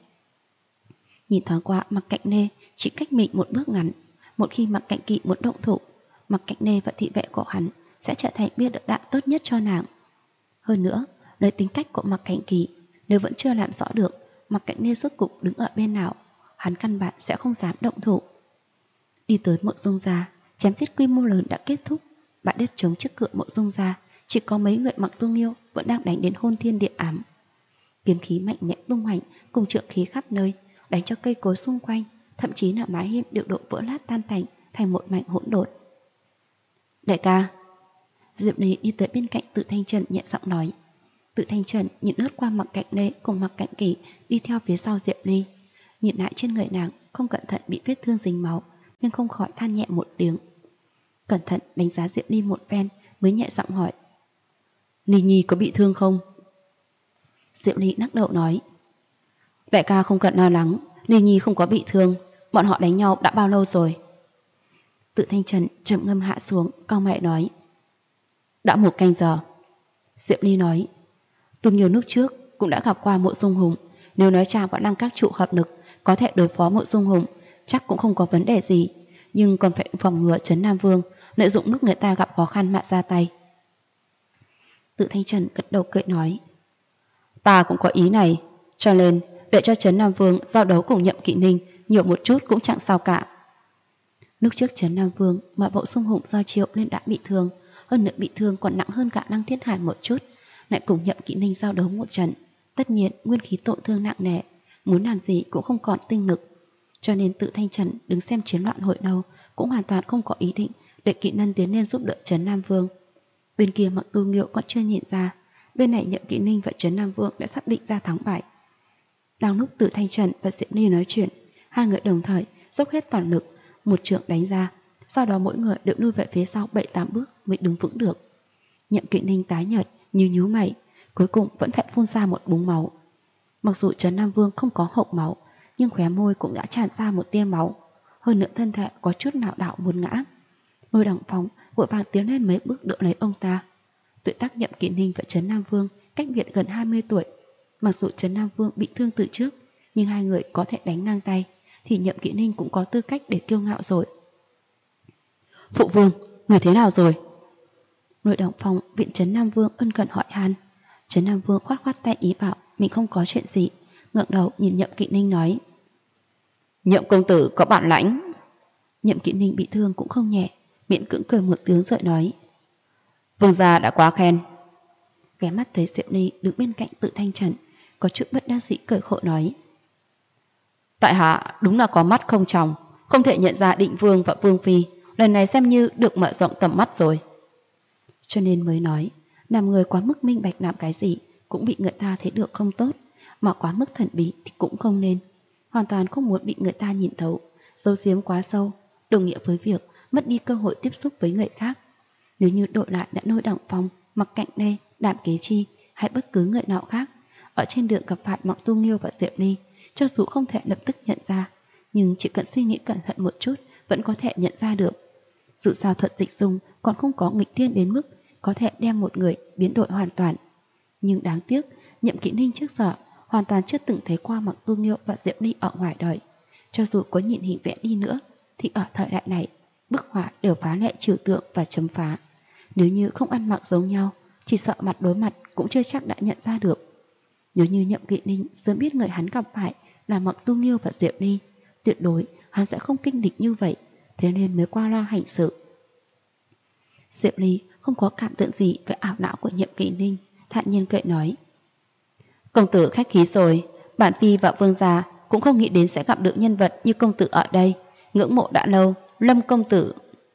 Nhìn thoáng qua Mặc Cạnh Lê chỉ cách mình một bước ngắn, một khi Mặc Cạnh Kỳ muốn động thủ, Mặc Cạnh Lê và thị vệ của hắn sẽ trở thành bia đỡ đạn tốt nhất cho nàng. Hơn nữa, lấy tính cách của Mặc Cạnh Kỳ, nếu vẫn chưa làm rõ được Mặc Cạnh Lê rốt cục đứng ở bên nào, hắn căn bản sẽ không dám động thủ. Đi tới Mộ Dung gia, chém giết quy mô lớn đã kết thúc. Bãi đất trống trước cửa Mộ Dung gia, chỉ có mấy người Mặc Tu Nghiêu vẫn đang đánh đến hôn thiên địa ám. Kiếm khí mạnh mẽ tung hoành cùng trượng khí khắp nơi, đánh cho cây cối xung quanh, thậm chí là mái hiên đều độ vỡ lát tan tành thành một mảnh hỗn độn. Đại ca. Diệp Ly đi tới bên cạnh Tự Thanh Trần nhẹ giọng nói. Tự Thanh Trần nhìn lướt qua Mặc Cạnh Lê cùng Mặc Cạnh Kỳ đi theo phía sau Diệp Ly, nhìn lại trên người nàng không cẩn thận bị vết thương dính máu, nhưng không khỏi than nhẹ một tiếng. Cẩn thận đánh giá Diệp Ly một phen mới nhẹ giọng hỏi. Ly Nhi có bị thương không? Diệp Ly lắc đầu nói. Đại ca không cần lo lắng, Ly Nhi không có bị thương, bọn họ đánh nhau đã bao lâu rồi? Tự Thanh Trần trầm ngâm hạ xuống, cau mày nói. Đã 1 canh giờ. Diệp Ly nói. Từ nhiều lúc trước cũng đã gặp qua Mộ Dung Hùng, nếu nói chàng và Lăng các trụ hợp lực có thể đối phó Mộ Dung Hùng chắc cũng không có vấn đề gì, nhưng còn phải phòng ngừa Trấn Nam Vương lợi dụng lúc người ta gặp khó khăn mà ra tay. Tự Thanh Trần gật đầu cười nói. Ta cũng có ý này, cho nên để cho Trấn Nam Vương giao đấu cùng Nhậm Kỵ Ninh nhiều một chút cũng chẳng sao cả. Lúc trước Trấn Nam Vương mà Mộ Dung Hùng do Triệu nên đã bị thương, hơn nữa bị thương còn nặng hơn cả Lăng Thiết Hàn một chút, lại cùng Nhậm Kỵ Ninh giao đấu một trận, tất nhiên nguyên khí tổn thương nặng nề, muốn làm gì cũng không còn tinh lực. Cho nên Tự Thanh Trần đứng xem chiến loạn hội đâu cũng hoàn toàn không có ý định để Kỵ Nân tiến lên giúp đỡ Trấn Nam Vương. Bên kia Mặc Tu Nghiêu còn chưa nhìn ra, bên này Nhậm Kỵ Ninh và Trấn Nam Vương đã xác định ra thắng bại. Đang lúc Tự Thanh Trần và Diệp Ly nói chuyện, hai người đồng thời dốc hết toàn lực một chưởng đánh ra. Sau đó mỗi người đều lui về phía sau 7-8 bước mới đứng vững được. Nhậm Kỵ Ninh tái nhợt, nhíu mày, cuối cùng vẫn phải phun ra một búng máu. Mặc dù Trấn Nam Vương không có hộc máu, nhưng khóe môi cũng đã tràn ra một tia máu. Hơn nữa thân thể có chút lảo đảo muốn ngã. Lôi Đằng Phong vội vàng tiến lên mấy bước đỡ lấy ông ta. Tuổi tác Nhậm Kỵ Ninh và Trấn Nam Vương cách biệt gần 20 tuổi. Mặc dù Trấn Nam Vương bị thương từ trước, nhưng hai người có thể đánh ngang tay, thì Nhậm Kỵ Ninh cũng có tư cách để kiêu ngạo rồi. Phụ vương, người thế nào rồi? Lôi Đằng Phong viện Trấn Nam Vương ân cần hỏi han. Trấn Nam Vương khoát khoát tay ý bảo mình không có chuyện gì, ngẩng đầu nhìn Nhậm Kỵ Ninh nói: Nhậm công tử có bản lãnh. Nhậm Kỵ Ninh bị thương cũng không nhẹ, miễn cưỡng cười một tiếng rồi nói: Vương gia đã quá khen. Ghé mắt thấy Diệp Ly đứng bên cạnh Tự Thanh Trần, có chút bất đắc dĩ cười khổ nói: Tại hạ đúng là có mắt không tròng, không thể nhận ra Định Vương và Vương Phi, lần này xem như được mở rộng tầm mắt rồi. Cho nên mới nói, làm người quá mức minh bạch làm cái gì cũng bị người ta thấy được không tốt, mà quá mức thần bí thì cũng không nên. Hoàn toàn không muốn bị người ta nhìn thấu, giấu giếm quá sâu, đồng nghĩa với việc mất đi cơ hội tiếp xúc với người khác. Nếu như đổi lại đã Lôi Đằng Phong, Mặc Cạnh Đê, Đạm Kế Chi hay bất cứ người nào khác, ở trên đường gặp phải Mặc Tu Nghiêu và Diệp Ly, cho dù không thể lập tức nhận ra, nhưng chỉ cần suy nghĩ cẩn thận một chút vẫn có thể nhận ra được. Dù sao thuật dịch dung còn không có nghịch thiên đến mức có thể đem một người biến đổi hoàn toàn. Nhưng đáng tiếc, Nhậm Kỵ Ninh trước giờ hoàn toàn chưa từng thấy qua Mặc Tu Nghiêu và Diệp Ly ở ngoài đời. Cho dù có nhìn hình vẽ đi nữa, thì ở thời đại này, bức họa đều phá lệ trừu tượng và chấm phá. Nếu như không ăn mặc giống nhau, chỉ sợ mặt đối mặt cũng chưa chắc đã nhận ra được. Nếu như Nhậm Kỵ Ninh sớm biết người hắn gặp phải là Mặc Tu Nghiêu và Diệp Ly, tuyệt đối hắn sẽ không kinh địch như vậy, thế nên mới qua loa hành sự. Diệp Ly không có cảm tưởng gì về ảo não của Nhậm Kỵ Ninh, thản nhiên cười nói: Công tử khách khí rồi, bản phi và vương gia cũng không nghĩ đến sẽ gặp được nhân vật như công tử ở đây, ngưỡng mộ đã lâu, Lâm công tử.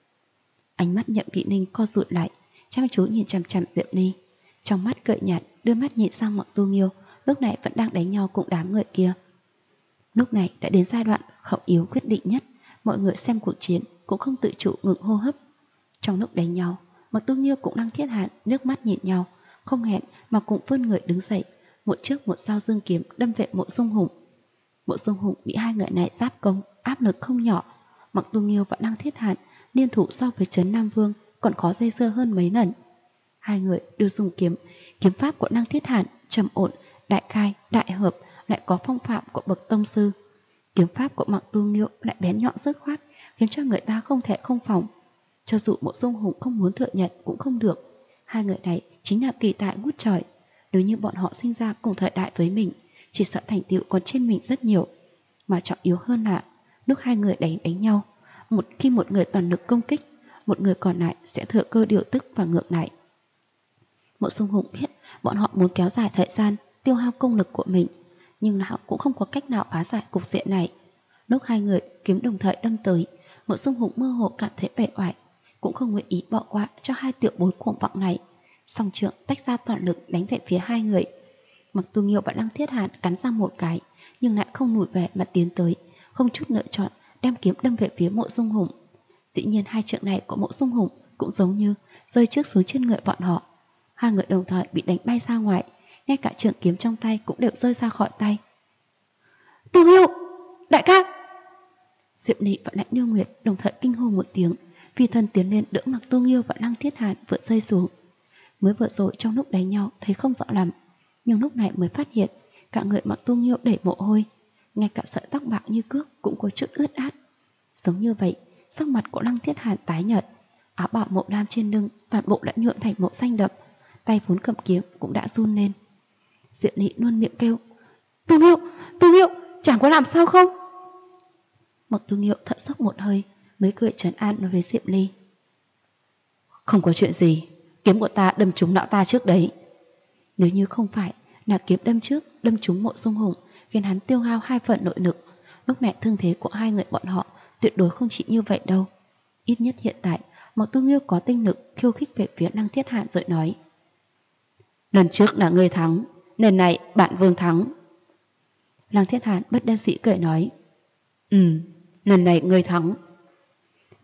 Ánh mắt Nhậm Kỵ Ninh co rụt lại, chăm chú nhìn chằm chằm Diệp Ly, trong mắt cởi nhạt, đưa mắt nhìn sang Mặc Tu Nghiêu, lúc này vẫn đang đánh nhau cùng đám người kia. Lúc này đã đến giai đoạn khẩu yếu quyết định nhất, mọi người xem cuộc chiến cũng không tự chủ ngừng hô hấp. Trong lúc đánh nhau, Mặc Tu Nghiêu cũng đang Thiết Hàn nước mắt nhìn nhau, không hẹn mà cùng vươn người đứng dậy, một trước một sau dương kiếm đâm về Mộ Dung Hùng. Mộ Dung Hùng bị hai người này giáp công, áp lực không nhỏ. Mặc Tu Nghiêu và Đăng Thiết Hàn liên thủ so với Trấn Nam Vương còn khó dây dưa hơn mấy lần. Hai người đều dùng kiếm pháp của Đăng Thiết Hàn trầm ổn, đại khai, đại hợp, lại có phong phạm của bậc tông sư. Kiếm pháp của Mặc Tu Nghiêu lại bén nhọn dứt khoát, khiến cho người ta không thể không phòng. Cho dù Mộ Dung Hùng không muốn thừa nhận cũng không được. Hai người này chính là kỳ tài ngút trời. Nếu như bọn họ sinh ra cùng thời đại với mình, chỉ sợ thành tựu còn trên mình rất nhiều. Mà trọng yếu hơn là lúc hai người đánh nhau, khi một người toàn lực công kích, một người còn lại sẽ thừa cơ điều tức và ngược lại. Mộ Dung Hùng biết bọn họ muốn kéo dài thời gian, tiêu hao công lực của mình, nhưng lão cũng không có cách nào phá giải cục diện này. Lúc hai người kiếm đồng thời đâm tới, Mộ Dung Hùng mơ hồ cảm thấy uể oải, cũng không nguyện ý bỏ qua cho hai tiểu bối cuồng vọng này. Song trượng tách ra toàn lực đánh về phía hai người. Mặc Tu Nghiêu và Đăng Thiết Hàn cắn ra một cái, nhưng lại không lùi về mà tiến tới, không chút lựa chọn đem kiếm đâm về phía Mộ Dung Hùng. Dĩ nhiên hai trượng này của Mộ Dung Hùng cũng giống như rơi trước xuống trên người bọn họ. Hai người đồng thời bị đánh bay ra ngoài, ngay cả trượng kiếm trong tay cũng đều rơi ra khỏi tay. Tu Nghiêu, đại ca! Diệp Ly và Lãnh Như Nguyệt đồng thời kinh hô một tiếng, phi thân tiến lên đỡ Mặc Tu Nghiêu và Đăng Thiết Hàn vừa rơi xuống. Mới vừa rồi trong lúc đánh nhau thấy không rõ lắm, nhưng lúc này mới phát hiện cả người Mặc Tu Nghiêu đẩy mồ hôi, ngay cả sợi tóc bạc như cước cũng có chút ướt át. Giống như vậy, sắc mặt của Đăng Thiết Hàn tái nhợt, áo bào màu lam trên lưng toàn bộ đã nhuộm thành màu xanh đậm, tay vốn cầm kiếm cũng đã run lên. Diệp Ly luôn miệng kêu: Tu Nghiêu, chẳng có làm sao không? Mặc Tu Nghiêu thở dốc một hơi, mới cười trấn an nói với Diệp Ly: Không có chuyện gì, kiếm của ta đâm trúng não ta trước đấy. Nếu như không phải là kiếm đâm trước đâm trúng Mộ Dung Hùng, khiến hắn tiêu hao 2 phần nội lực, lúc này thương thế của hai người bọn họ tuyệt đối không chỉ như vậy đâu. Ít nhất hiện tại, Mặc Tu Nghiêu có tinh lực khiêu khích về phía Đăng Thiết Hàn rồi nói: Lần trước là ngươi thắng, lần này bạn vương thắng. Đăng Thiết Hàn bất đắc dĩ cười nói: Lần này ngươi thắng.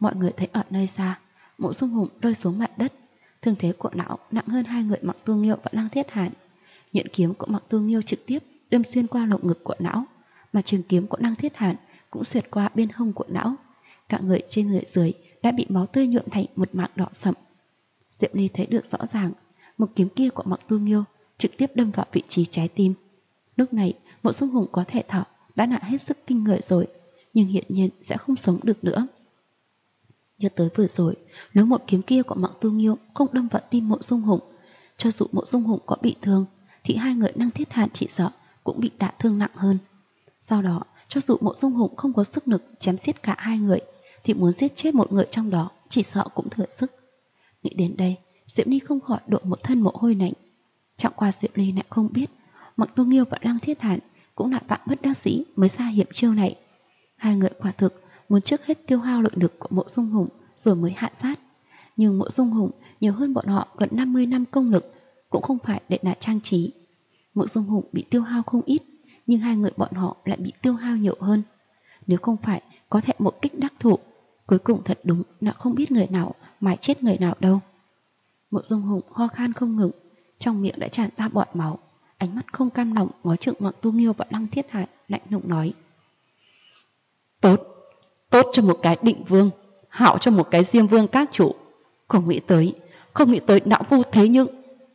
Mọi người thấy ở nơi xa, Mộ Dung Hùng rơi xuống mặt đất. Thương thế của lão nặng hơn hai người Mặc Tu Nghiêu và Lăng Thiết Hàn. Nhuyễn kiếm của Mặc Tu Nghiêu trực tiếp đâm xuyên qua lồng ngực của lão, mà trường kiếm của Lăng Thiết Hàn cũng xuyệt qua bên hông của lão. Cả người trên người dưới đã bị máu tươi nhuộm thành một mảng đỏ sậm. Diệp Ly thấy được rõ ràng, một kiếm kia của Mặc Tu Nghiêu trực tiếp đâm vào vị trí trái tim. Lúc này, Mộ Dung Hùng có thể thở đã là hết sức kinh người rồi, nhưng hiện nhiên sẽ không sống được nữa. Nhớ tới vừa rồi, nếu một kiếm kia của Mặc Tu Nghiêu không đâm vào tim Mộ Dung Hùng, cho dù Mộ Dung Hùng có bị thương, thì hai người Lăng Thiết Hàn chỉ sợ cũng bị đả thương nặng hơn. Sau đó, cho dù Mộ Dung Hùng không có sức lực chém giết cả hai người, thì muốn giết chết một người trong đó chỉ sợ cũng thừa sức. Nghĩ đến đây, Diệp Ly không khỏi đổ một thân mồ hôi lạnh. Chẳng qua Diệp Ly lại không biết, Mặc Tu Nghiêu và Lăng Thiết Hàn cũng là vạn bất đắc dĩ mới ra hiểm chiêu này. Hai người quả thực muốn trước hết tiêu hao nội lực của Mộ Dung Hùng rồi mới hạ sát. Nhưng Mộ Dung Hùng nhiều hơn bọn họ gần 50 năm công lực, cũng không phải để là trang trí. Mộ Dung Hùng bị tiêu hao không ít, nhưng hai người bọn họ lại bị tiêu hao nhiều hơn. Nếu không phải có thể một kích đắc thủ, cuối cùng thật đúng là không biết người nào mài chết người nào đâu. Mộ Dung Hùng ho khan không ngừng, trong miệng đã tràn ra bọt máu, ánh mắt không cam lòng ngó chừng Mặc Tu Nghiêu và Lăng Thiết Hàn, lạnh lùng nói: Tốt, tốt cho một cái Định Vương, hảo cho một cái Diêm Vương các chủ. Không nghĩ tới đạo phu thế nhưng...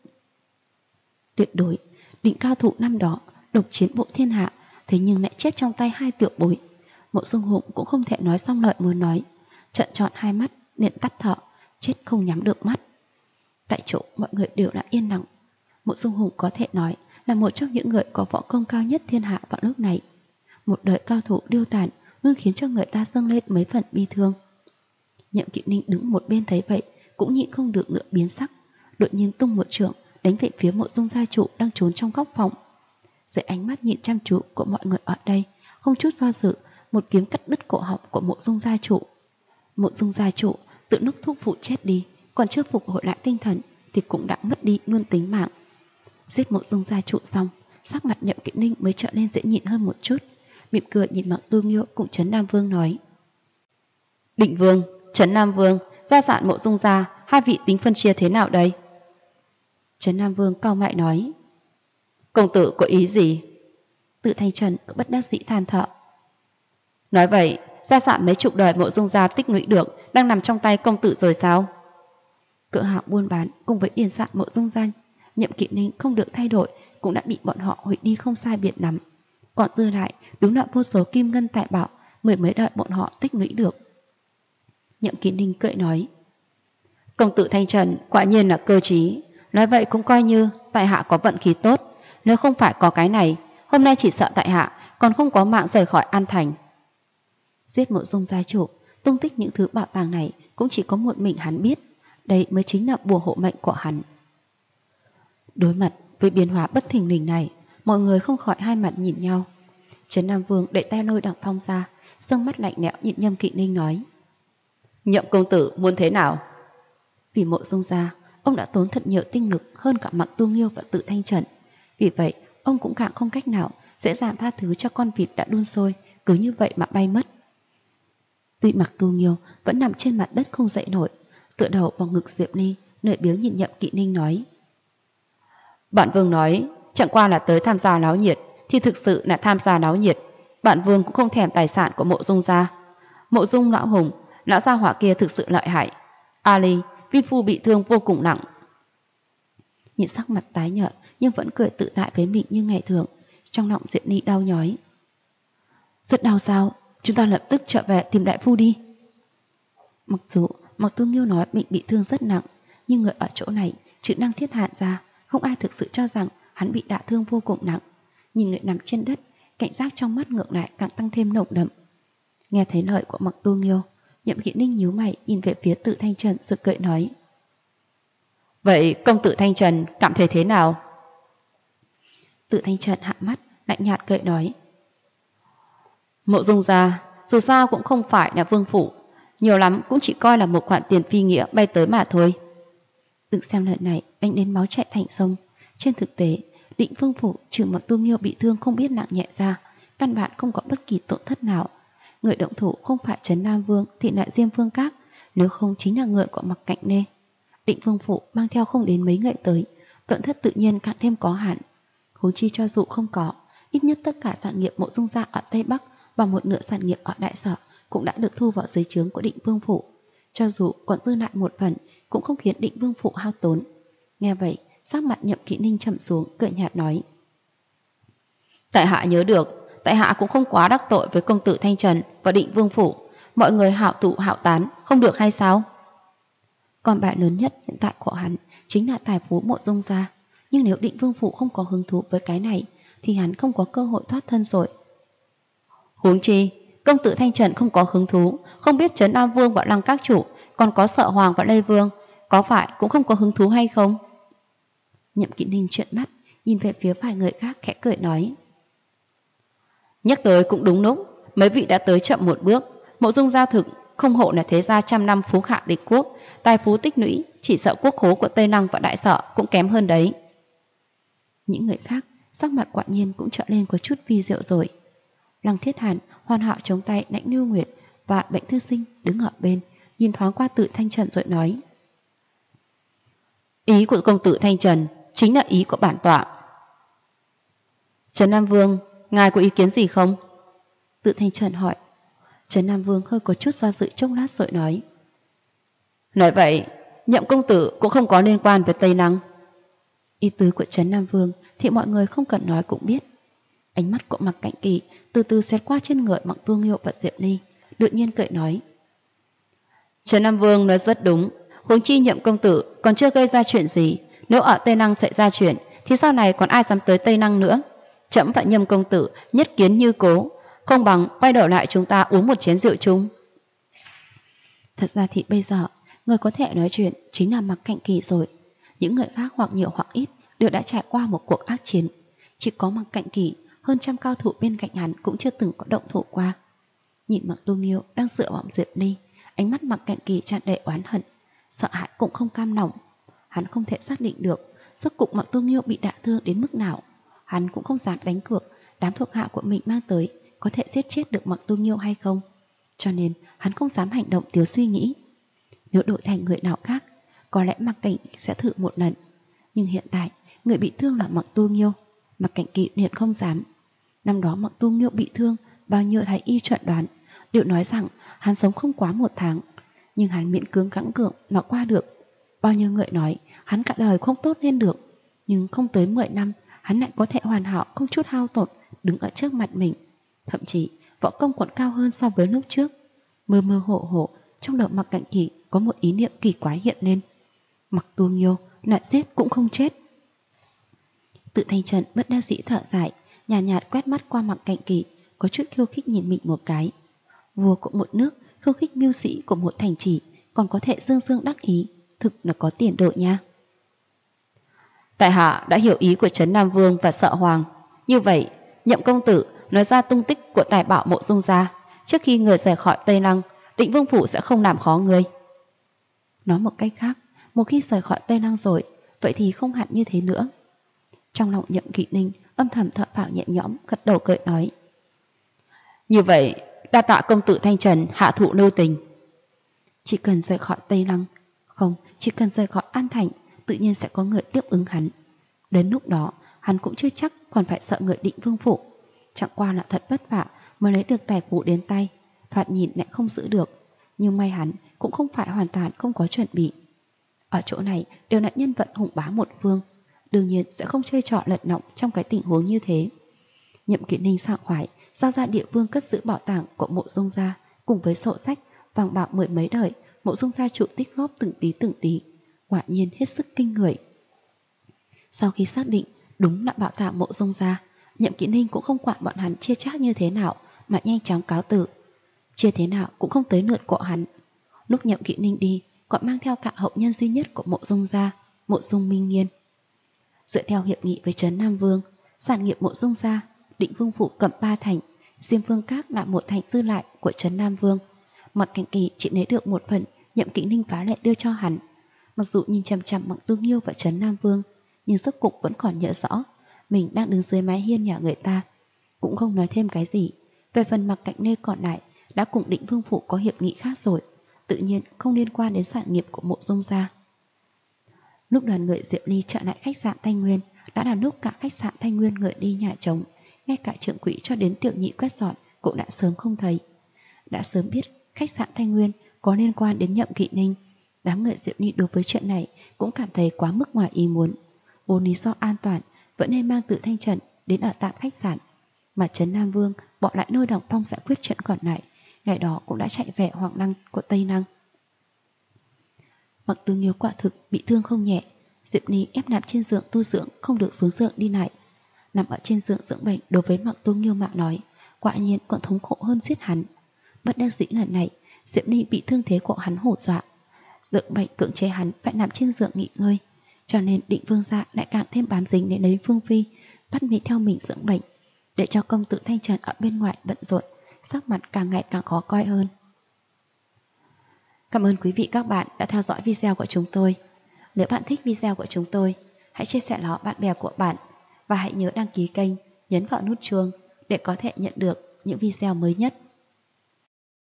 Tuyệt đối, đỉnh cao thủ năm đó, độc chiến bộ thiên hạ, thế nhưng lại chết trong tay hai tiểu bối. Mộ Dung Hùng cũng không thể nói xong lời muốn nói, trợn tròn hai mắt, liền tắt thở, chết không nhắm được mắt. Tại chỗ mọi người đều đã yên lặng. Mộ Dung Hùng có thể nói là một trong những người có võ công cao nhất thiên hạ vào lúc này. Một đời cao thủ điêu tàn luôn khiến cho người ta dâng lên mấy phần bi thương. Nhậm Kỵ Ninh đứng một bên thấy vậy cũng nhịn không được nữa biến sắc, đột nhiên tung một chưởng đánh về phía Mộ Dung gia chủ đang trốn trong góc phòng. Dưới ánh mắt nhìn chăm chú của mọi người ở đây, không chút do dự, một kiếm cắt đứt cổ họng của Mộ Dung gia chủ. Mộ Dung gia chủ tự nốc thuốc phụ chết đi, còn chưa phục hồi lại tinh thần thì cũng đã mất đi luôn tính mạng. Giết Mộ Dung gia chủ xong, sắc mặt Nhậm Kỵ Ninh mới trở nên dễ nhịn hơn một chút, mỉm cười nhìn Mặc Tu Nghiêu cùng Trấn Nam Vương nói: Định Vương, Trấn Nam Vương, gia sản Mộ Dung gia, hai vị tính phân chia thế nào đây? Trấn Nam Vương cau mày nói: Công tử có ý gì? Tự Thanh Trần có bất đắc dĩ than thở: Nói vậy, gia sản mấy chục đời Mộ Dung gia tích lũy được đang nằm trong tay công tử rồi sao? Cửa hàng buôn bán cùng với điền sản Mộ Dung gia, Nhậm Kỵ Ninh không được thay đổi cũng đã bị bọn họ hủy đi không sai biệt lắm. Còn dư lại đúng là vô số kim ngân tài bảo mười mấy đời bọn họ tích lũy được. Nhậm Kỵ Ninh cười nói: Công tử Thanh Trần quả nhiên là cơ trí, nói vậy cũng coi như tại hạ có vận khí tốt. Nếu không phải có cái này, hôm nay chỉ sợ tại hạ còn không có mạng rời khỏi An Thành. Giết Mộ Dung gia chủ, tung tích những thứ bảo tàng này cũng chỉ có một mình hắn biết. Đây mới chính là bùa hộ mệnh của hắn. Đối mặt với biến hóa bất thình lình này, mọi người không khỏi hai mặt nhìn nhau. Trấn Nam Vương đẩy tay lôi Đặng Phong ra, sương mắt lạnh lẽo nhìn Nhậm Kỵ Ninh nói: Nhậm công tử muốn thế nào? Vì Mộ Dung gia, ông đã tốn thật nhiều tinh lực hơn cả Mặc Tu Nghiêu và Tự Thanh Trần. Vì vậy, ông cũng càng không cách nào dễ dàng tha thứ cho con vịt đã đun sôi cứ như vậy mà bay mất. Tuy Mặc Tu Nghiêu vẫn nằm trên mặt đất không dậy nổi, tựa đầu vào ngực Diệp Ly, lười biếng nhìn Nhậm Kỵ Ninh nói: Bản Vương nói, chẳng qua là tới tham gia náo nhiệt, thì thực sự là tham gia náo nhiệt. Bản Vương cũng không thèm tài sản của Mộ Dung gia. Mộ Dung lão hùng, lão gia hỏa kia thực sự lợi hại. Ali, Vin Phu bị thương vô cùng nặng. Nhìn sắc mặt tái nhợt nhưng vẫn cười tự tại với mình như ngày thường, trong lòng Diệp Ly đau nhói. Rất đau sao? Chúng ta lập tức trở về tìm đại phu đi. Mặc dù Mặc Tu Nghiêu nói mình bị thương rất nặng, nhưng người ở chỗ này trừ Lăng Thiết Hàn ra, không ai thực sự cho rằng hắn bị đả thương vô cùng nặng. Nhìn người nằm trên đất, cảnh giác trong mắt ngược lại càng tăng thêm nồng đậm. Nghe thấy lời của Mặc Tu Nghiêu, Nhậm Kỵ Ninh nhíu mày nhìn về phía Tự Thanh Trần rồi cười nói: Vậy công tử Thanh Trần cảm thấy thế nào? Tự Thanh Trần hạ mắt, lạnh nhạt cười nói: Mộ Dung gia dù sao cũng không phải là vương phủ, nhiều lắm cũng chỉ coi là một khoản tiền phi nghĩa bay tới mà thôi. Đừng xem lần này đánh đến máu chảy thành sông. Trên thực tế, Định Vương phủ trừ Mặc Tu Nghiêu bị thương không biết nặng nhẹ ra, căn bản không có bất kỳ tổn thất nào. Người động thủ không phải Trấn Nam Vương thì lại Diêm Vương Các, nếu không chính là người của Mặc Cạnh Nê. Định Vương Phủ mang theo không đến mấy người tới, tổn thất tự nhiên càng thêm có hạn. Huống chi cho dù không có, ít nhất tất cả sản nghiệp Mộ Dung gia ở Tây Bắc và một nửa sản nghiệp ở Đại Sở cũng đã được thu vào dưới trướng của Định Vương Phủ. Cho dù còn dư lại một phần, cũng không khiến Định Vương Phủ hao tốn. Nghe vậy, sắc mặt Nhậm Kỵ Ninh trầm xuống, cười nhạt nói: tại hạ nhớ được, tại hạ cũng không quá đắc tội với công tử Thanh Trần và Định Vương Phủ. Mọi người hạo tụ hạo tán, không được hay sao? Còn bài lớn nhất hiện tại của hắn chính là tài phú Mộ Dung gia. Nhưng nếu Định Vương Phủ không có hứng thú với cái này, thì hắn không có cơ hội thoát thân rồi. Huống chi, công tử Thanh Trần không có hứng thú, không biết Trấn Nam Vương và Lăng Các Chủ, còn có Sợ Hoàng và Lê Vương, có phải cũng không có hứng thú hay không? Nhậm Kỵ Ninh trợn mắt, nhìn về phía vài người khác khẽ cười nói: nhắc tới cũng đúng lúc, mấy vị đã tới chậm một bước. Mộ Dung gia thực không hộ là thế gia trăm năm phú hạ địch quốc, tài phú tích lũy, chỉ sợ quốc khố của Tây Lăng và Đại Sở cũng kém hơn đấy. Những người khác sắc mặt quả nhiên cũng trở lên có chút vi diệu rồi. Lăng Thiết Hàn hoàn hảo chống tay Lãnh Nưu Nguyệt và Bệnh Thư Sinh đứng ở bên, nhìn thoáng qua Tự Thanh Trần rồi nói: ý của công tử Thanh Trần chính là ý của bản tọa. Trấn Nam Vương, ngài có ý kiến gì không? Tự Thanh Trần hỏi. Trấn Nam Vương hơi có chút do dự chốc lát rồi nói: nói vậy, Nhậm công tử cũng không có liên quan với Tây Lăng. Ý tứ của Trấn Nam Vương thì mọi người không cần nói cũng biết. Ánh mắt của Mặc Cạnh Kỳ từ từ xét qua trên người Mặc Tu Nghiêu và Diệp Ly, đột nhiên cười nói: Trấn Nam Vương nói rất đúng, huống chi Nhậm công tử còn chưa gây ra chuyện gì, nếu ở Tây Lăng xảy ra chuyện thì sau này còn ai dám tới Tây Lăng nữa. Trẫm và Nhậm công tử nhất kiến như cố, không bằng quay đầu lại chúng ta uống một chén rượu chung. Thật ra thì bây giờ người có thể nói chuyện chính là Mặc Cạnh Kỳ rồi. Những người khác hoặc nhiều hoặc ít đều đã trải qua một cuộc ác chiến. Chỉ có Mặc Cạnh Kỳ, hơn trăm cao thủ bên cạnh hắn cũng chưa từng có động thủ qua. Nhìn Mặc Tu Nghiêu đang dựa vào Diệp Ly, ánh mắt Mặc Cạnh Kỳ tràn đầy oán hận, sợ hãi cũng không cam lòng. Hắn không thể xác định được rốt cục Mặc Tu Nghiêu bị đả thương đến mức nào. Hắn cũng không dám đánh cược đám thuộc hạ của mình mang tới có thể giết chết được Mặc Tu Nghiêu hay không. Cho nên hắn không dám hành động thiếu suy nghĩ. Nếu đổi thành người nào khác, có lẽ Mặc Cảnh sẽ thử một lần. Nhưng hiện tại, người bị thương là Mặc Tu Nghiêu. Mặc Cảnh Kỳ liền không dám. Năm đó Mặc Tu Nghiêu bị thương, bao nhiêu thái y chẩn đoán đều nói rằng hắn sống không quá 1 tháng. Nhưng hắn miễn cưỡng gắng gượng mà qua được. Bao nhiêu người nói hắn cả đời không tốt lên được. Nhưng không tới 10 năm, hắn lại có thể hoàn hảo không chút hao tổn đứng ở trước mặt mình. Thậm chí võ công còn cao hơn so với lúc trước. Mơ mơ hồ hồ trong đầu Mặc Cảnh Kỳ có một ý niệm kỳ quái hiện lên. Mặc Tu Nghiêu lại giết cũng không chết. Tự Thanh Trần bất đắc dĩ thở dài, nhàn nhạt quét mắt qua Mặc Cảnh Kỳ, có chút khiêu khích nhìn mình một cái. Vua của một nước, khiêu khích mưu sĩ của một thành trì, còn có thể dương dương đắc ý, thực là có tiền đồ nha. Tại hạ đã hiểu ý của Trấn Nam Vương và Sợ Hoàng. Như vậy, Nhậm công tử nói ra tung tích của tài bảo Mộ Dung gia. Trước khi người rời khỏi Tây Lăng, Định Vương Phủ sẽ không làm khó người. Nói một cách khác, một khi rời khỏi Tây Lăng rồi, vậy thì không hẳn như thế nữa. Trong lòng Nhậm Kỵ Ninh âm thầm thở phào nhẹ nhõm, gật đầu cười nói: như vậy, đa tạ công tử Thanh Trần hạ thụ lưu tình. Chỉ cần rời khỏi Tây Lăng, không, chỉ cần rời khỏi An Thành, tự nhiên sẽ có người tiếp ứng hắn. Đến lúc đó, hắn cũng chưa chắc còn phải sợ người Định Vương Phủ. Chẳng qua là thật vất vả mới lấy được tài phú đến tay, thoạt nhìn lại không giữ được. Nhưng may hắn cũng không phải hoàn toàn không có chuẩn bị. Ở chỗ này đều là nhân vật hùng bá một phương, đương nhiên sẽ không chơi trò lật lọng trong cái tình huống như thế. Nhậm Kỵ Ninh sảng khoái giao ra địa phương cất giữ bảo tàng của Mộ Dung gia cùng với sổ sách vàng bạc 10 mấy đời Mộ Dung gia chủ tích góp từng tí, quả nhiên hết sức kinh người. Sau khi xác định đúng là bảo tàng Mộ Dung gia, Nhậm Kỵ Ninh cũng không quản bọn hắn chia chác như thế nào mà nhanh chóng cáo từ. Chia thế nào cũng không tới lượt của hắn. Lúc Nhậm Kỵ Ninh đi, còn mang theo cả hậu nhân duy nhất của Mộ Dung gia, Mộ Dung Minh Nghiên. Dựa theo hiệp nghị với Trấn Nam Vương, sản nghiệp Mộ Dung gia, Định Vương Phủ cầm 3 thành, Diêm Vương Các là 1 thành dư lại của Trấn Nam Vương. Mặc Cảnh Kỳ chỉ lấy được 1 phần Nhậm Kỵ Ninh phá lệ đưa cho hắn. Mặc dù nhìn chằm chằm Mặc Tu Nghiêu và Trấn Nam Vương, nhưng rốt cục vẫn còn nhớ rõ mình đang đứng dưới mái hiên nhà người ta, cũng không nói thêm cái gì. Về phần Mặc Cảnh Nê còn lại, đã cùng Định Vương Phủ có hiệp nghị khác rồi, tự nhiên không liên quan đến sản nghiệp của Mộ Dung gia. Lúc đoàn người Diệp Ly trở lại khách sạn Thanh Nguyên, đã là lúc cả khách sạn Thanh Nguyên người đi nhà trống, ngay cả trưởng quỹ cho đến tiểu nhị quét dọn cũng đã sớm không thấy. Đã sớm biết khách sạn Thanh Nguyên có liên quan đến Nhậm Kỵ Ninh, đám người Diệp Ly đối với chuyện này cũng cảm thấy quá mức ngoài ý muốn. Vốn lý do an toàn vẫn nên mang Tử Thanh Trần đến ở tạm khách sạn, mà Trấn Nam Vương bỏ lại Lôi Đằng Phong giải quyết chuyện còn lại, ngày đó cũng đã chạy về Hoàng Lăng của Tây Năng. Mặc Tư Nghiêu quả thực bị thương không nhẹ, Diệp Ly ép nằm trên giường tu dưỡng, không được xuống giường đi lại. Nằm ở trên giường dưỡng bệnh đối với Mặc Tư Nghiêu mà nói, quả nhiên còn thống khổ hơn giết hắn. Bất đắc dĩ lần này, Diệp Ly bị thương thế của hắn hổ dọa, dưỡng bệnh cưỡng chế hắn phải nằm trên giường nghỉ ngơi, cho nên Định Vương gia lại càng thêm bám dính đến lấy Vương phi, bắt nghĩ theo mình dưỡng bệnh, để cho công tử Thanh Trần ở bên ngoài bận rộn, sắc mặt càng ngày càng khó coi hơn. Cảm ơn quý vị các bạn đã theo dõi video của chúng tôi. Nếu bạn thích video của chúng tôi, hãy chia sẻ nó bạn bè của bạn và hãy nhớ đăng ký kênh, nhấn vào nút chuông để có thể nhận được những video mới nhất.